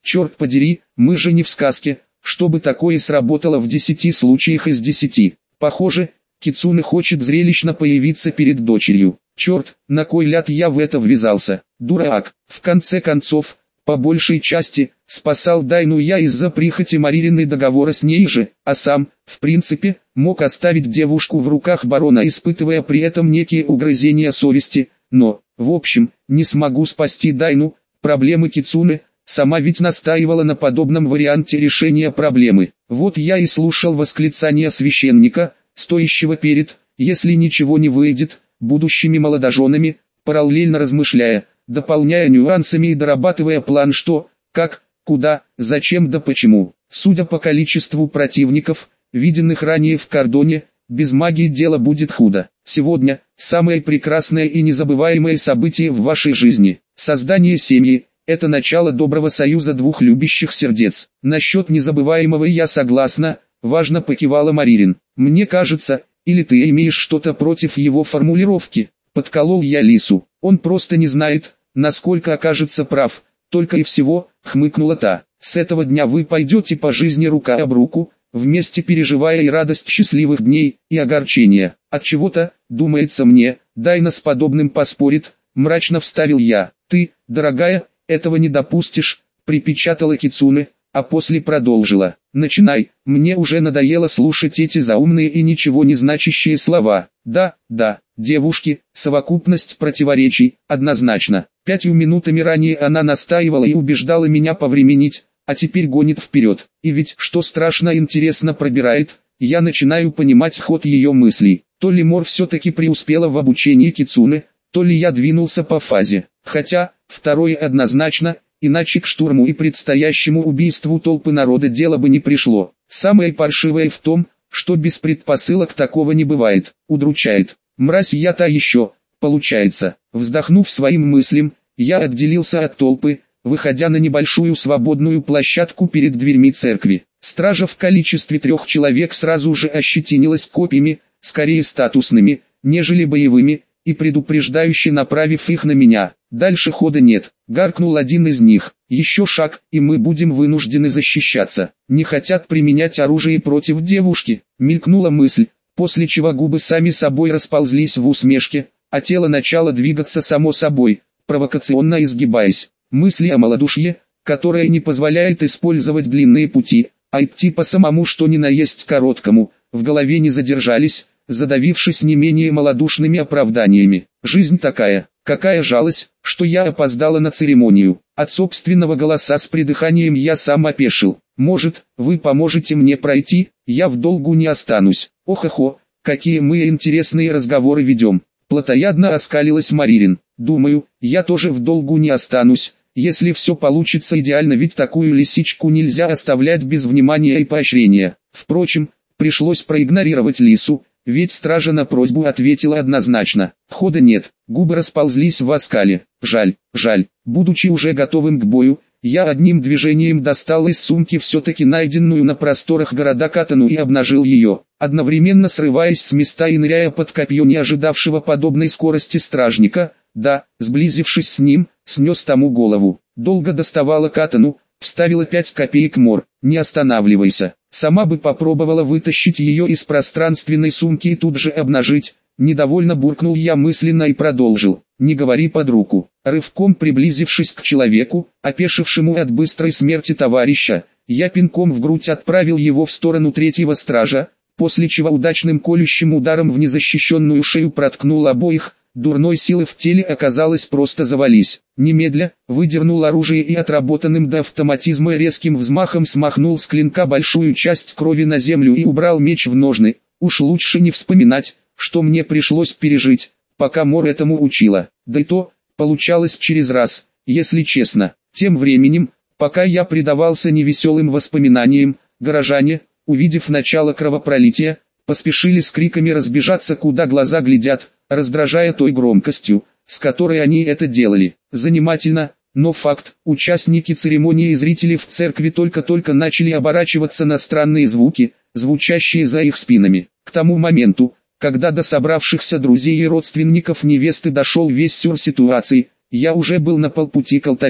Черт подери, мы же не в сказке, чтобы такое сработало в десяти случаях из десяти. Похоже, Кицуне хочет зрелищно появиться перед дочерью. Черт, на кой ляд я в это ввязался? Дурак. В конце концов, по большей части, спасал Дайну я из-за прихоти Маририны договора с ней же, а сам, в принципе, мог оставить девушку в руках барона, испытывая при этом некие угрызения совести, но, в общем, не смогу спасти Дайну, проблемы Кицуне, сама ведь настаивала на подобном варианте решения проблемы. Вот я и слушал восклицания священника, стоящего перед, если ничего не выйдет, будущими молодоженами, параллельно размышляя, дополняя нюансами и дорабатывая план что, как, куда, зачем да почему. Судя по количеству противников, виденных ранее в кордоне, без магии дело будет худо. Сегодня, самое прекрасное и незабываемое событие в вашей жизни. Создание семьи – это начало доброго союза двух любящих сердец. Насчет незабываемого я согласна, важно покивала Маририн. Мне кажется, или ты имеешь что-то против его формулировки? Подколол я Лису. Он просто не знает, насколько окажется прав, только и всего, хмыкнула та. С этого дня вы пойдете по жизни рука об руку, вместе переживая и радость счастливых дней, и огорчения. От чего-то, думается мне, Дайна с подобным поспорит, мрачно вставил я. Ты, дорогая, этого не допустишь, припечатала Кицуне, а после продолжила. Начинай, мне уже надоело слушать эти заумные и ничего не значащие слова. Да, да, девушки, совокупность противоречий, однозначно. Пятью минутами ранее она настаивала и убеждала меня повременить, а теперь гонит вперед. И ведь, что страшно интересно пробирает, я начинаю понимать ход ее мыслей. То ли Мор все-таки преуспела в обучении Кицуне, то ли я двинулся по фазе. Хотя, второе однозначно, иначе к штурму и предстоящему убийству толпы народа дело бы не пришло. Самое паршивое в том, что без предпосылок такого не бывает. Удручает. Мразь я та еще, получается. Вздохнув своим мыслям, я отделился от толпы, выходя на небольшую свободную площадку перед дверьми церкви. Стража в количестве трех человек сразу же ощетинилась копьями, скорее статусными, нежели боевыми, и предупреждающе направив их на меня. Дальше хода нет. Гаркнул один из них. Еще шаг, и мы будем вынуждены защищаться. Не хотят применять оружие против девушки. Мелькнула мысль, после чего губы сами собой расползлись в усмешке, а тело начало двигаться само собой, провокационно изгибаясь. Мысли о малодушье, которое не позволяет использовать длинные пути, а идти по самому что ни на есть короткому, в голове не задержались, задавившись не менее малодушными оправданиями. Жизнь такая, какая жалость, что я опоздала на церемонию. От собственного голоса с придыханием я сам опешил. Может, вы поможете мне пройти, я в долгу не останусь. Ох-охо, какие мы интересные разговоры ведем. Плотоядно оскалилась Маририн. Думаю, я тоже в долгу не останусь, если все получится идеально, ведь такую лисичку нельзя оставлять без внимания и поощрения. Впрочем, пришлось проигнорировать Лису, ведь стража на просьбу ответила однозначно. Хода нет, губы расползлись в оскале. Жаль, жаль. Будучи уже готовым к бою, я одним движением достал из сумки все-таки найденную на просторах города катану и обнажил ее, одновременно срываясь с места и ныряя под копье не ожидавшего подобной скорости стражника. Да, сблизившись с ним, снес тому голову. Долго доставала катану, вставила пять копеек Мор. Не останавливайся. Сама бы попробовала вытащить ее из пространственной сумки и тут же обнажить. Недовольно буркнул я мысленно и продолжил. Не говори под руку. Рывком приблизившись к человеку, опешившему от быстрой смерти товарища, я пинком в грудь отправил его в сторону третьего стража, после чего удачным колющим ударом в незащищенную шею проткнул обоих. Дурной силы в теле оказалось просто завались. Немедля, выдернул оружие и отработанным до автоматизма резким взмахом смахнул с клинка большую часть крови на землю и убрал меч в ножны. Уж лучше не вспоминать, что мне пришлось пережить, пока Мор этому учила. Да и то, получалось через раз, если честно. Тем временем, пока я предавался невеселым воспоминаниям, горожане, увидев начало кровопролития, поспешили с криками разбежаться куда глаза глядят, раздражая той громкостью, с которой они это делали. Занимательно, но факт, участники церемонии и зрители в церкви только-только начали оборачиваться на странные звуки, звучащие за их спинами. К тому моменту, когда до собравшихся друзей и родственников невесты дошел весь сюр ситуации, я уже был на полпути к алтарю.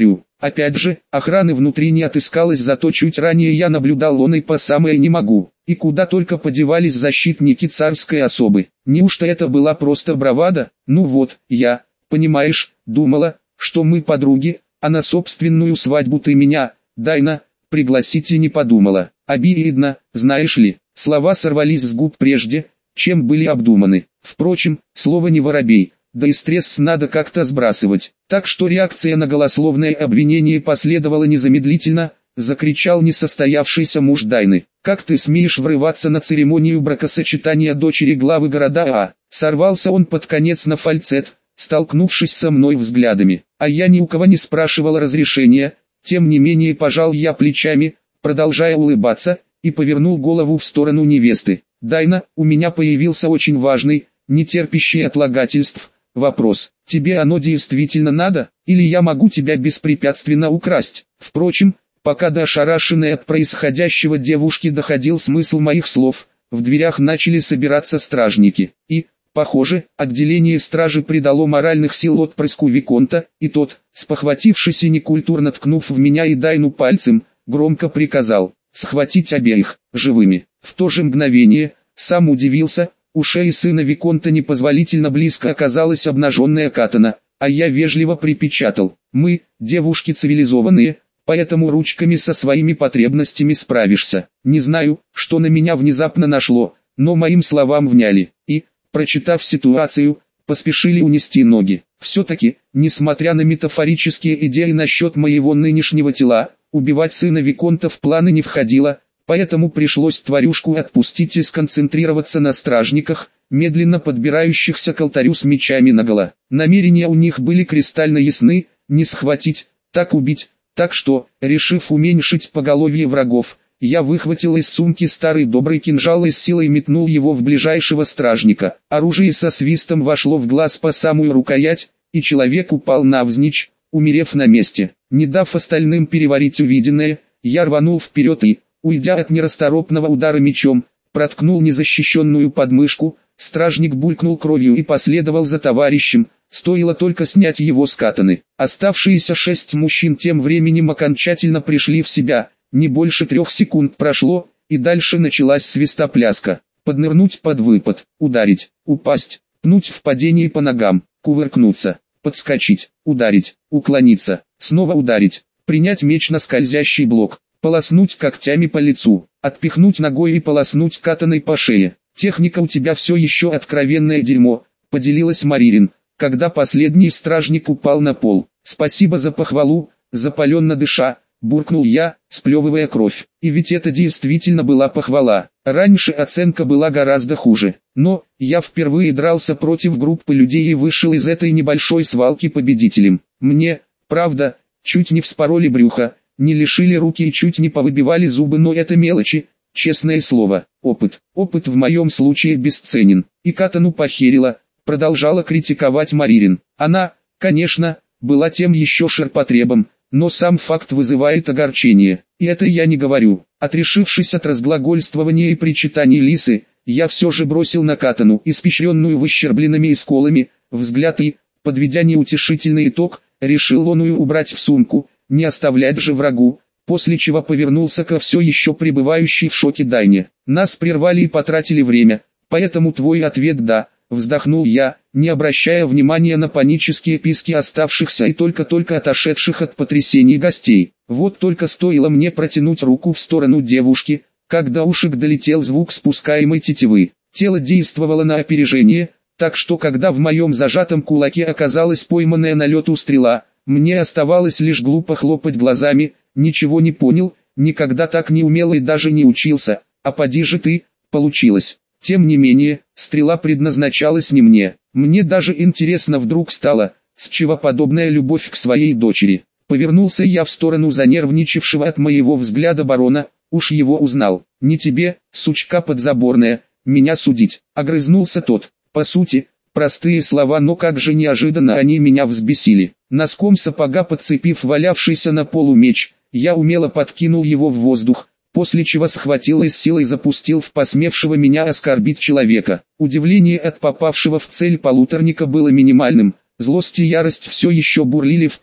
Опять же, охраны внутри не отыскалось, зато чуть ранее я наблюдал он и по самое не могу. И куда только подевались защитники царской особы. Неужто это была просто бравада? Ну вот, я, понимаешь, думала, что мы подруги, а на собственную свадьбу ты меня, Дайна, пригласить и не подумала. Обидно, знаешь ли, слова сорвались с губ прежде, чем были обдуманы. Впрочем, слово не воробей, да и стресс надо как-то сбрасывать. Так что реакция на голословное обвинение последовала незамедлительно, закричал несостоявшийся муж Дайны. «Как ты смеешь врываться на церемонию бракосочетания дочери главы города А?» Сорвался он под конец на фальцет, столкнувшись со мной взглядами. А я ни у кого не спрашивал разрешения, тем не менее пожал я плечами, продолжая улыбаться, и повернул голову в сторону невесты. «Дайна, у меня появился очень важный, не терпящий отлагательств, вопрос. Тебе оно действительно надо, или я могу тебя беспрепятственно украсть?» Впрочем, пока до ошарашенной от происходящего девушки доходил смысл моих слов, в дверях начали собираться стражники. И, похоже, отделение стражи придало моральных сил отпрыску виконта, и тот, спохватившись и некультурно ткнув в меня и Дайну пальцем, громко приказал схватить обеих, живыми. В то же мгновение, сам удивился, у шеи сына виконта непозволительно близко оказалась обнаженная катана, а я вежливо припечатал: «Мы, девушки цивилизованные, поэтому ручками со своими потребностями справишься». Не знаю, что на меня внезапно нашло, но моим словам вняли, и, прочитав ситуацию, поспешили унести ноги. Все-таки, несмотря на метафорические идеи насчет моего нынешнего тела, убивать сына виконта в планы не входило, поэтому пришлось тварюшку отпустить и сконцентрироваться на стражниках, медленно подбирающихся к алтарю с мечами наголо. Намерения у них были кристально ясны: не схватить, так убить. Так что, решив уменьшить поголовье врагов, я выхватил из сумки старый добрый кинжал и с силой метнул его в ближайшего стражника. Оружие со свистом вошло в глаз по самую рукоять, и человек упал навзничь, умерев на месте. Не дав остальным переварить увиденное, я рванул вперед и, уйдя от нерасторопного удара мечом, проткнул незащищенную подмышку. Стражник булькнул кровью и последовал за товарищем. Стоило только снять его с катаны. Оставшиеся шесть мужчин тем временем окончательно пришли в себя. Не больше трех секунд прошло, и дальше началась свистопляска. Поднырнуть под выпад, ударить, упасть, пнуть в падении по ногам, кувыркнуться, подскочить, ударить, уклониться, снова ударить, принять меч на скользящий блок, полоснуть когтями по лицу, отпихнуть ногой и полоснуть катаной по шее. «Техника у тебя все еще откровенное дерьмо», — поделилась Маририн, когда последний стражник упал на пол. «Спасибо за похвалу», — запаленно дыша, буркнул я, сплевывая кровь. И ведь это действительно была похвала. Раньше оценка была гораздо хуже. Но, я впервые дрался против группы людей и вышел из этой небольшой свалки победителем. Мне, правда, чуть не вспороли брюхо, не лишили руки и чуть не повыбивали зубы, но это мелочи. Честное слово, опыт. Опыт в моем случае бесценен. И катану похерила, продолжала критиковать Маририн. Она, конечно, была тем еще ширпотребом, но сам факт вызывает огорчение. И это я не говорю. Отрешившись от разглагольствования и причитаний Лисы, я все же бросил на катану, испещренную выщербленными и сколами, взгляд и, подведя неутешительный итог, решил оную убрать в сумку, не оставлять же врагу, после чего повернулся ко все еще пребывающей в шоке Дайне. «Нас прервали и потратили время, поэтому твой ответ да», — вздохнул я, не обращая внимания на панические писки оставшихся и только-только отошедших от потрясений гостей. Вот только стоило мне протянуть руку в сторону девушки, как до ушек долетел звук спускаемой тетивы. Тело действовало на опережение, так что когда в моем зажатом кулаке оказалась пойманная на лету стрела, мне оставалось лишь глупо хлопать глазами. Ничего не понял, никогда так не умел и даже не учился, а поди же ты, получилось. Тем не менее, стрела предназначалась не мне. Мне даже интересно вдруг стало, с чего подобная любовь к своей дочери. Повернулся я в сторону занервничавшего от моего взгляда барона, уж его узнал. «Не тебе, сучка подзаборная, меня судить», — огрызнулся тот. По сути, простые слова, но как же неожиданно они меня взбесили. Носком сапога подцепив валявшийся на полу меч, я умело подкинул его в воздух, после чего схватил и с силой запустил в посмевшего меня оскорбить человека. Удивление от попавшего в цель полуторника было минимальным, злость и ярость все еще бурлили в крови.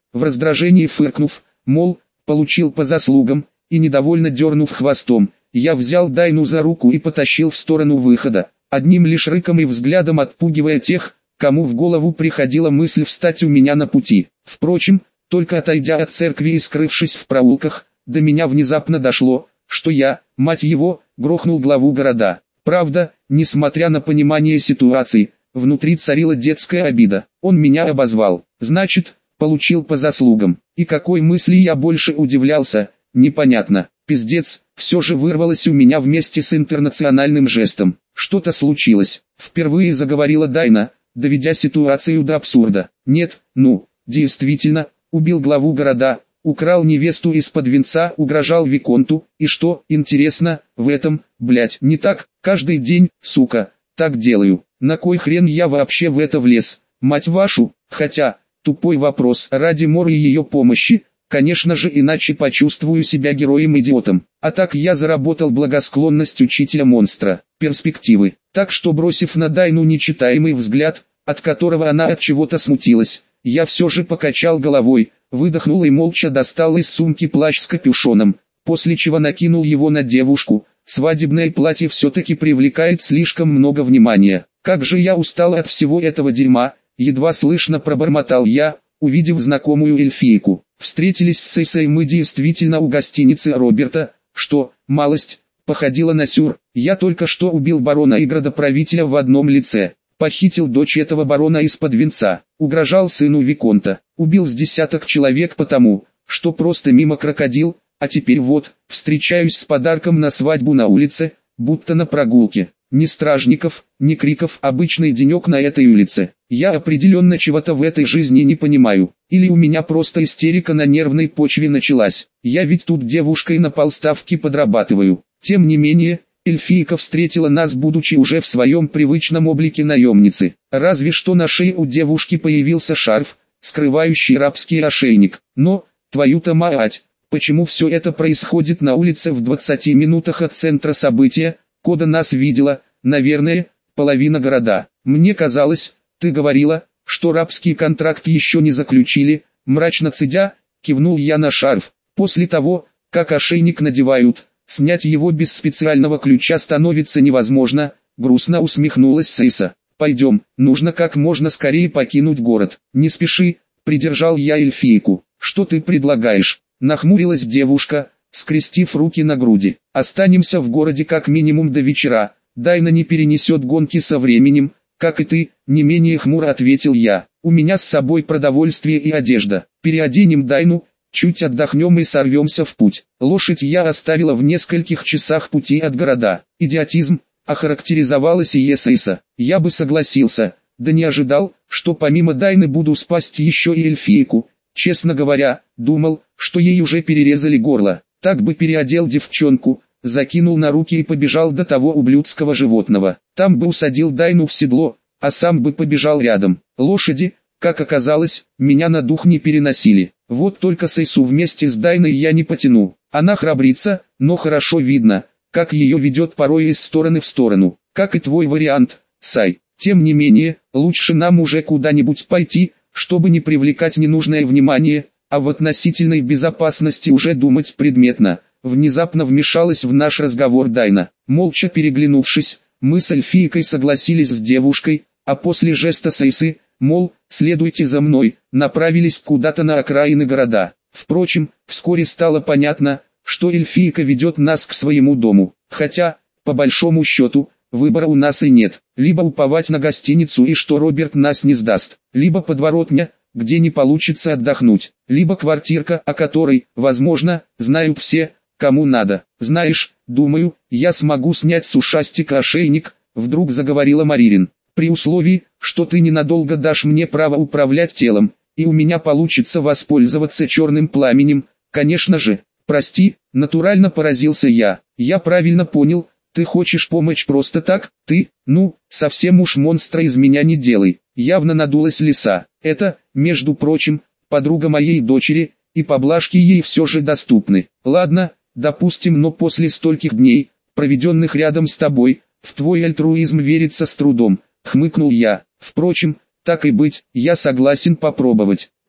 в раздражении фыркнув, мол, получил по заслугам, и недовольно дернув хвостом, я взял Дайну за руку и потащил в сторону выхода, одним лишь рыком и взглядом отпугивая тех, кому в голову приходила мысль встать у меня на пути. Впрочем, только отойдя от церкви и скрывшись в проулках, до меня внезапно дошло, что я, мать его, грохнул главу города. Правда, несмотря на понимание ситуации, внутри царила детская обида. Он меня обозвал, значит, получил по заслугам. И какой мысли я больше удивлялся, непонятно. Пиздец, все же вырвалось у меня вместе с интернациональным жестом. Что-то случилось. Впервые заговорила Дайна, доведя ситуацию до абсурда. Нет, ну, действительно, убил главу города, украл невесту из-под венца, угрожал виконту, и что, интересно, в этом, блять, не так, каждый день, сука, так делаю. На кой хрен я вообще в это влез, мать вашу, хотя, тупой вопрос, ради Моры и ее помощи, конечно же, иначе почувствую себя героем-идиотом. А так я заработал благосклонность учителя-монстра, перспективы. Так что, бросив на Дайну нечитаемый взгляд, от которого она от чего-то смутилась, я все же покачал головой, выдохнул и молча достал из сумки плащ с капюшоном, после чего накинул его на девушку. Свадебное платье все-таки привлекает слишком много внимания. Как же я устал от всего этого дерьма, едва слышно пробормотал я, увидев знакомую эльфийку. Встретились с Эйсой мы действительно у гостиницы Роберта, что, малость, походила на сюр. Я только что убил барона и градоправителя в одном лице. Похитил дочь этого барона из-под венца, угрожал сыну виконта, убил с десяток человек потому, что просто мимо крокодил, а теперь вот, встречаюсь с подарком на свадьбу на улице, будто на прогулке. Ни стражников, ни криков, обычный денек на этой улице. Я определенно чего-то в этой жизни не понимаю. Или у меня просто истерика на нервной почве началась. Я ведь тут девушкой на полставки подрабатываю. Тем не менее, эльфийка встретила нас, будучи уже в своем привычном облике наемницы. Разве что на шее у девушки появился шарф, скрывающий рабский ошейник. Но, твою-то мать, почему все это происходит на улице в двадцати минутах от центра события? Кода нас видела, наверное, половина города. Мне казалось, ты говорила, что рабский контракт еще не заключили, мрачно цедя, кивнул я на шарф. После того, как ошейник надевают, снять его без специального ключа становится невозможно, грустно усмехнулась Сейса. Пойдем, нужно как можно скорее покинуть город. Не спеши, придержал я эльфийку. Что ты предлагаешь? Нахмурилась девушка, скрестив руки на груди. Останемся в городе как минимум до вечера, Дайна не перенесет гонки со временем, как и ты, не менее хмуро ответил я. У меня с собой продовольствие и одежда. Переоденем Дайну, чуть отдохнем и сорвемся в путь. Лошадь я оставила в нескольких часах пути от города. Идиотизм, охарактеризовалась и Есейса. Я бы согласился, да не ожидал, что помимо Дайны буду спасти еще и эльфийку. Честно говоря, думал, что ей уже перерезали горло. Так бы переодел девчонку, закинул на руки и побежал до того ублюдского животного. Там бы усадил Дайну в седло, а сам бы побежал рядом. Лошади, как оказалось, меня на дух не переносили. Вот только Сейсу вместе с Дайной я не потяну. Она храбрица, но хорошо видно, как ее ведет порой из стороны в сторону. Как и твой вариант, Сай. Тем не менее, лучше нам уже куда-нибудь пойти, чтобы не привлекать ненужное внимание, а в относительной безопасности уже думать предметно. Внезапно вмешалась в наш разговор Дайна. Молча переглянувшись, мы с эльфийкой согласились с девушкой, а после жеста Сейсы, мол, следуйте за мной, направились куда-то на окраины города. Впрочем, вскоре стало понятно, что эльфийка ведет нас к своему дому. Хотя, по большому счету, выбора у нас и нет. Либо уповать на гостиницу и что Роберт нас не сдаст, либо подворотня, где не получится отдохнуть, либо квартирка, о которой, возможно, знают все, кому надо. Знаешь, думаю, я смогу снять с ушастика ошейник, вдруг заговорила Маририн. При условии, что ты ненадолго дашь мне право управлять телом, и у меня получится воспользоваться черным пламенем, конечно же. Прости, натурально поразился я. Я правильно понял, ты хочешь помочь просто так? Ты, ну, совсем уж монстра из меня не делай. Явно надулась лиса. Это, между прочим, подруга моей дочери, и поблажки ей все же доступны. Ладно, допустим, но после стольких дней, проведенных рядом с тобой, в твой альтруизм верится с трудом, хмыкнул я. Впрочем, так и быть, я согласен попробовать.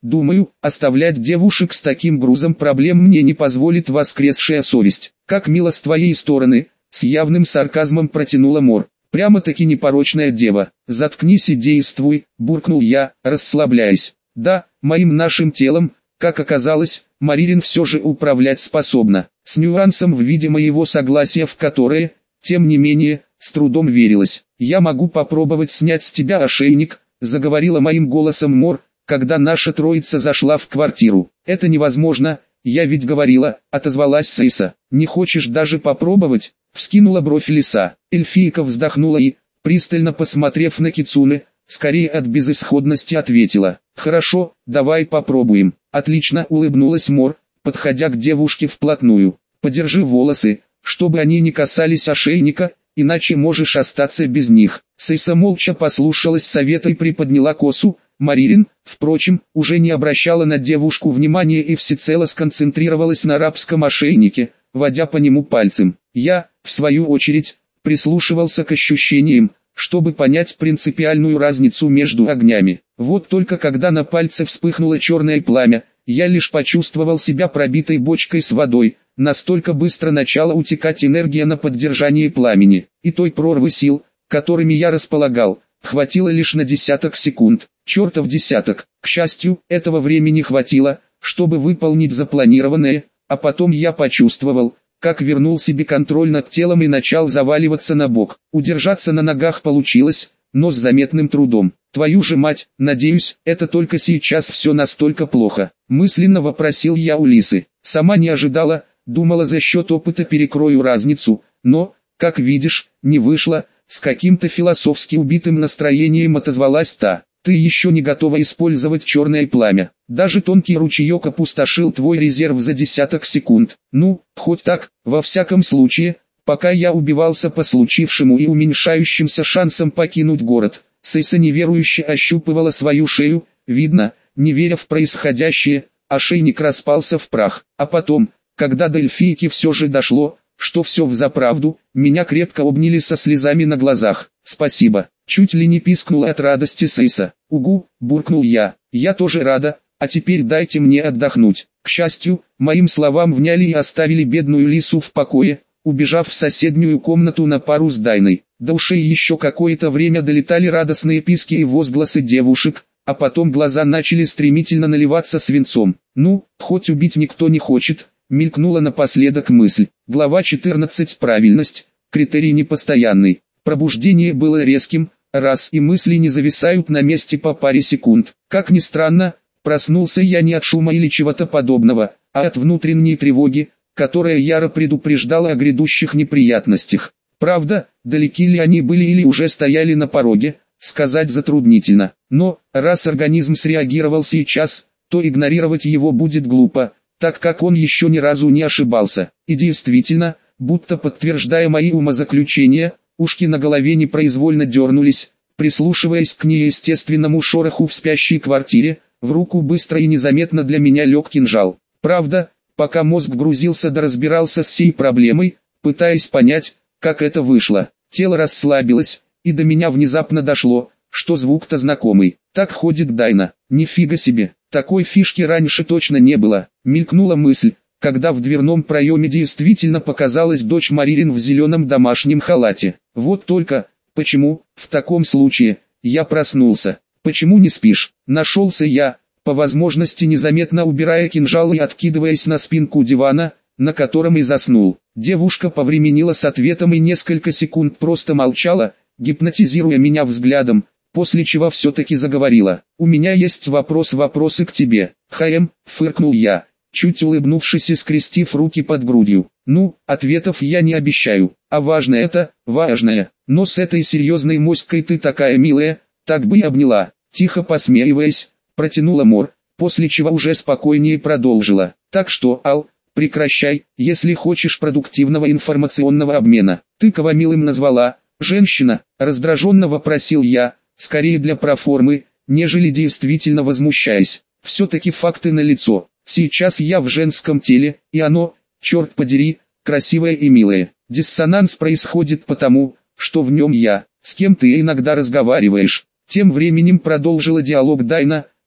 Думаю, оставлять девушек с таким грузом проблем мне не позволит воскресшая совесть. Как мило с твоей стороны, с явным сарказмом протянула Мор. Прямо-таки непорочная дева. Заткнись и действуй, буркнул я, расслабляясь. Да, моим нашим телом, как оказалось, Маририн все же управлять способна. С нюансом в виде моего согласия, в которое, тем не менее, с трудом верилось. Я могу попробовать снять с тебя ошейник, заговорила моим голосом Мор, когда наша троица зашла в квартиру. Это невозможно, я ведь говорила, отозвалась Сейса. Не хочешь даже попробовать? Вскинула бровь Лиса. Эльфийка вздохнула и, пристально посмотрев на Кицуне, скорее от безысходности ответила. Хорошо, давай попробуем. Отлично, улыбнулась Мор, подходя к девушке вплотную. Подержи волосы, чтобы они не касались ошейника, иначе можешь остаться без них. Сейса молча послушалась совета и приподняла косу. Маририн, впрочем, уже не обращала на девушку внимания и всецело сконцентрировалась на рабском ошейнике, водя по нему пальцем. Я, в свою очередь, прислушивался к ощущениям, чтобы понять принципиальную разницу между огнями. Вот только когда на пальце вспыхнуло черное пламя, я лишь почувствовал себя пробитой бочкой с водой, настолько быстро начала утекать энергия на поддержание пламени, и той прорвы сил, которыми я располагал, хватило лишь на десяток секунд. Чертов десяток. К счастью, этого времени хватило, чтобы выполнить запланированное, а потом я почувствовал, как вернул себе контроль над телом и начал заваливаться на бок. Удержаться на ногах получилось, но с заметным трудом. Твою же мать, надеюсь, это только сейчас все настолько плохо. Мысленно вопросил я у Лисы. Сама не ожидала, думала за счет опыта перекрою разницу, но, как видишь, не вышло. С каким-то философски убитым настроением отозвалась та. Ты еще не готова использовать черное пламя. Даже тонкий ручеек опустошил твой резерв за десяток секунд. Ну, хоть так, во всяком случае, пока я убивался по случившему и уменьшающимся шансам покинуть город, Сейса неверующе ощупывала свою шею, видно, не веря в происходящее, ошейник распался в прах. А потом, когда до эльфийки все же дошло, что все взаправду, меня крепко обняли со слезами на глазах. Спасибо. Чуть ли не пискнула от радости Сейса. Угу, буркнул я. Я тоже рада, а теперь дайте мне отдохнуть. К счастью, моим словам вняли и оставили бедную Лису в покое, убежав в соседнюю комнату на пару с Дайной. До ушей еще какое-то время долетали радостные писки и возгласы девушек, а потом глаза начали стремительно наливаться свинцом. Ну, хоть убить никто не хочет, мелькнула напоследок мысль. Глава четырнадцать. Правильность. Критерий непостоянный. Пробуждение было резким, раз и мысли не зависают на месте по паре секунд. Как ни странно, проснулся я не от шума или чего-то подобного, а от внутренней тревоги, которая яро предупреждала о грядущих неприятностях. Правда, далеки ли они были или уже стояли на пороге, сказать затруднительно. Но, раз организм среагировал сейчас, то игнорировать его будет глупо, так как он еще ни разу не ошибался. И действительно, будто подтверждая мои умозаключения, ушки на голове непроизвольно дернулись, прислушиваясь к неестественному шороху в спящей квартире. В руку быстро и незаметно для меня лег кинжал. Правда, пока мозг грузился да разбирался с сей проблемой, пытаясь понять, как это вышло, тело расслабилось, и до меня внезапно дошло, что звук-то знакомый. Так ходит Дайна. Нифига себе, такой фишки раньше точно не было. Мелькнула мысль, когда в дверном проеме действительно показалась дочь Маририн в зеленом домашнем халате. Вот только, почему, в таком случае, я проснулся? Почему не спишь? Нашелся я, по возможности незаметно убирая кинжал и откидываясь на спинку дивана, на котором и заснул. Девушка повременила с ответом и несколько секунд просто молчала, гипнотизируя меня взглядом, после чего все-таки заговорила. «У меня есть вопрос вопросы к тебе, Хаэм», — фыркнул я, чуть улыбнувшись и скрестив руки под грудью. «Ну, ответов я не обещаю, а важно это, важное, но с этой серьезной моськой ты такая милая, так бы и обняла», тихо посмеиваясь, протянула Мор, после чего уже спокойнее продолжила. «Так что, Ал, прекращай, если хочешь продуктивного информационного обмена». «Ты кого милым назвала, женщина?» — раздраженно вопросил я, скорее для проформы, нежели действительно возмущаясь. Все-таки факты налицо. Сейчас я в женском теле, и оно, черт подери, красивое и милое. Диссонанс происходит потому, что в нем я, с кем ты иногда разговариваешь. Тем временем продолжила диалог Дайна,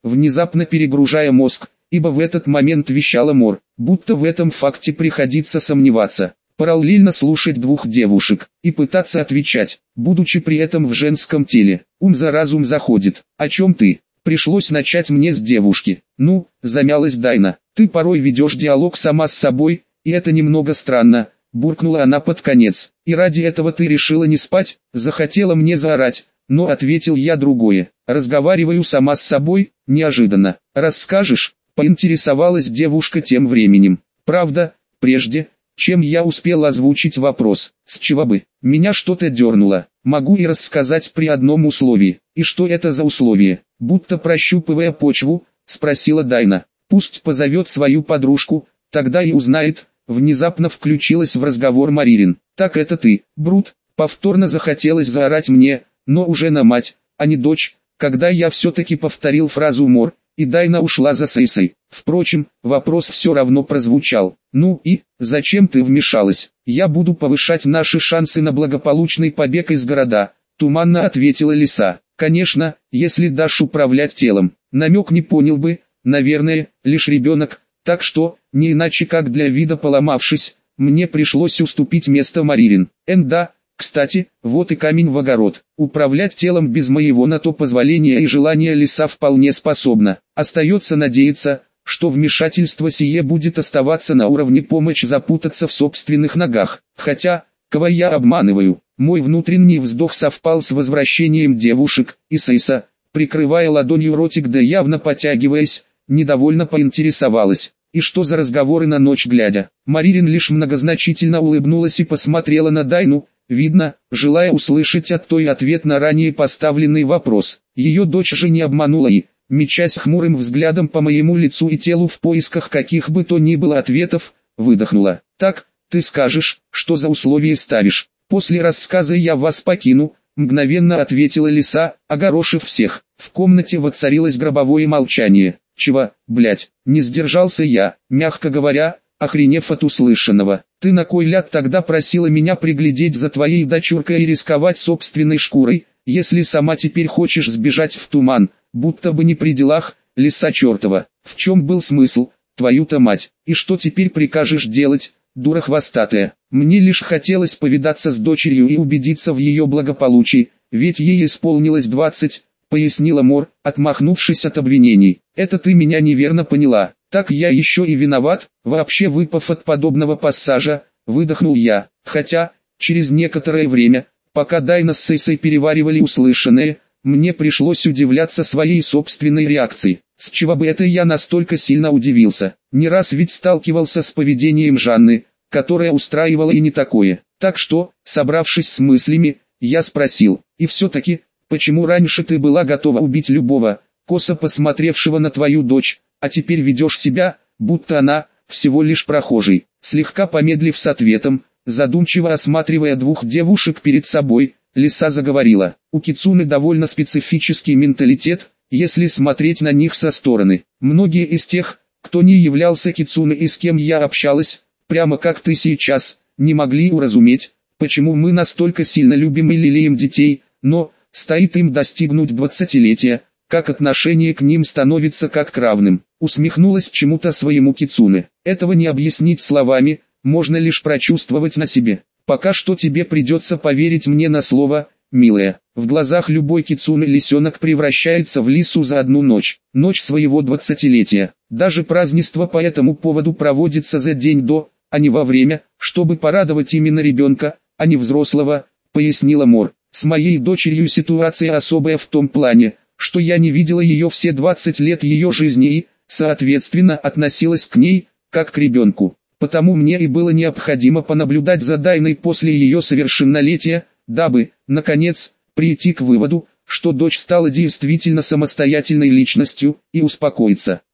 внезапно перегружая мозг, ибо в этот момент вещала Мор, будто в этом факте приходится сомневаться. Параллельно слушать двух девушек и пытаться отвечать, будучи при этом в женском теле. Ум за разум заходит. О чем ты? Пришлось начать мне с девушки. Ну, замялась Дайна. Ты порой ведешь диалог сама с собой, и это немного странно, буркнула она под конец. И ради этого ты решила не спать? Захотела мне заорать, но ответил я другое. Разговариваю сама с собой, неожиданно. Расскажешь? Поинтересовалась девушка тем временем. Правда, прежде чем я успел озвучить вопрос, с чего бы, меня что-то дернуло. Могу и рассказать при одном условии. И что это за условие? Будто прощупывая почву, спросила Дайна. Пусть позовет свою подружку, тогда и узнает. Внезапно включилась в разговор Маририн. Так это ты, Брут? Повторно захотелось заорать мне, но уже на мать, а не дочь, когда я все-таки повторил фразу Мор, и Дайна ушла за Сейсой. Впрочем, вопрос все равно прозвучал. Ну и, зачем ты вмешалась? Я буду повышать наши шансы на благополучный побег из города, туманно ответила Лиса. Конечно, если дашь управлять телом. Намек не понял бы, наверное, лишь ребенок, так что, не иначе как для вида поломавшись, мне пришлось уступить место Маририн. Энда, кстати, вот и камень в огород. Управлять телом без моего на то позволения и желания Лиса вполне способна. Остается надеяться, что вмешательство сие будет оставаться на уровне помощи запутаться в собственных ногах. Хотя, кого я обманываю? Мой внутренний вздох совпал с возвращением девушек, и Сейса, прикрывая ладонью ротик да явно потягиваясь, недовольно поинтересовалась. И что за разговоры на ночь глядя? Маририн лишь многозначительно улыбнулась и посмотрела на Дайну, видно, желая услышать от той ответ на ранее поставленный вопрос. Ее дочь же не обманула и, мечась хмурым взглядом по моему лицу и телу в поисках каких бы то ни было ответов, выдохнула. «Так, ты скажешь, что за условия ставишь? После рассказа я вас покину», мгновенно ответила Лиса, огорошив всех. В комнате воцарилось гробовое молчание. «Чего, блять?» Не сдержался я, мягко говоря, охренев от услышанного. «Ты на кой ляд тогда просила меня приглядеть за твоей дочуркой и рисковать собственной шкурой, если сама теперь хочешь сбежать в туман, будто бы не при делах, Лиса чертова? В чем был смысл, твою-то мать? И что теперь прикажешь делать, дура хвостатая?» Мне лишь хотелось повидаться с дочерью и убедиться в ее благополучии, ведь ей исполнилось двадцать, пояснила Мор, отмахнувшись от обвинений. «Это ты меня неверно поняла. Так я еще и виноват, вообще выпав от подобного пассажа», выдохнул я. Хотя, через некоторое время, пока Дайна с Сейсой переваривали услышанное, мне пришлось удивляться своей собственной реакции. С чего бы это я настолько сильно удивился? Не раз ведь сталкивался с поведением Жанны, которая устраивала и не такое. Так что, собравшись с мыслями, я спросил, и все-таки, почему раньше ты была готова убить любого, косо посмотревшего на твою дочь, а теперь ведешь себя, будто она, всего лишь прохожий? Слегка помедлив с ответом, задумчиво осматривая двух девушек перед собой, Лиса заговорила. У Кицуны довольно специфический менталитет, если смотреть на них со стороны. Многие из тех, кто не являлся Кицуной и с кем я общалась, прямо как ты сейчас, не могли уразуметь, почему мы настолько сильно любим и лелеем детей, но, стоит им достигнуть двадцатилетия, как отношение к ним становится как к равным. Усмехнулась чему-то своему Кицуне. Этого не объяснить словами, можно лишь прочувствовать на себе. Пока что тебе придется поверить мне на слово, милая. В глазах любой Кицуны лисенок превращается в лису за одну ночь. Ночь своего двадцатилетия. Даже празднество по этому поводу проводится за день до, а не во время, чтобы порадовать именно ребенка, а не взрослого, пояснила Мор. С моей дочерью ситуация особая в том плане, что я не видела ее все двадцать лет ее жизни и, соответственно, относилась к ней, как к ребенку. Потому мне и было необходимо понаблюдать за Дайной после ее совершеннолетия, дабы, наконец, прийти к выводу, что дочь стала действительно самостоятельной личностью, и успокоиться.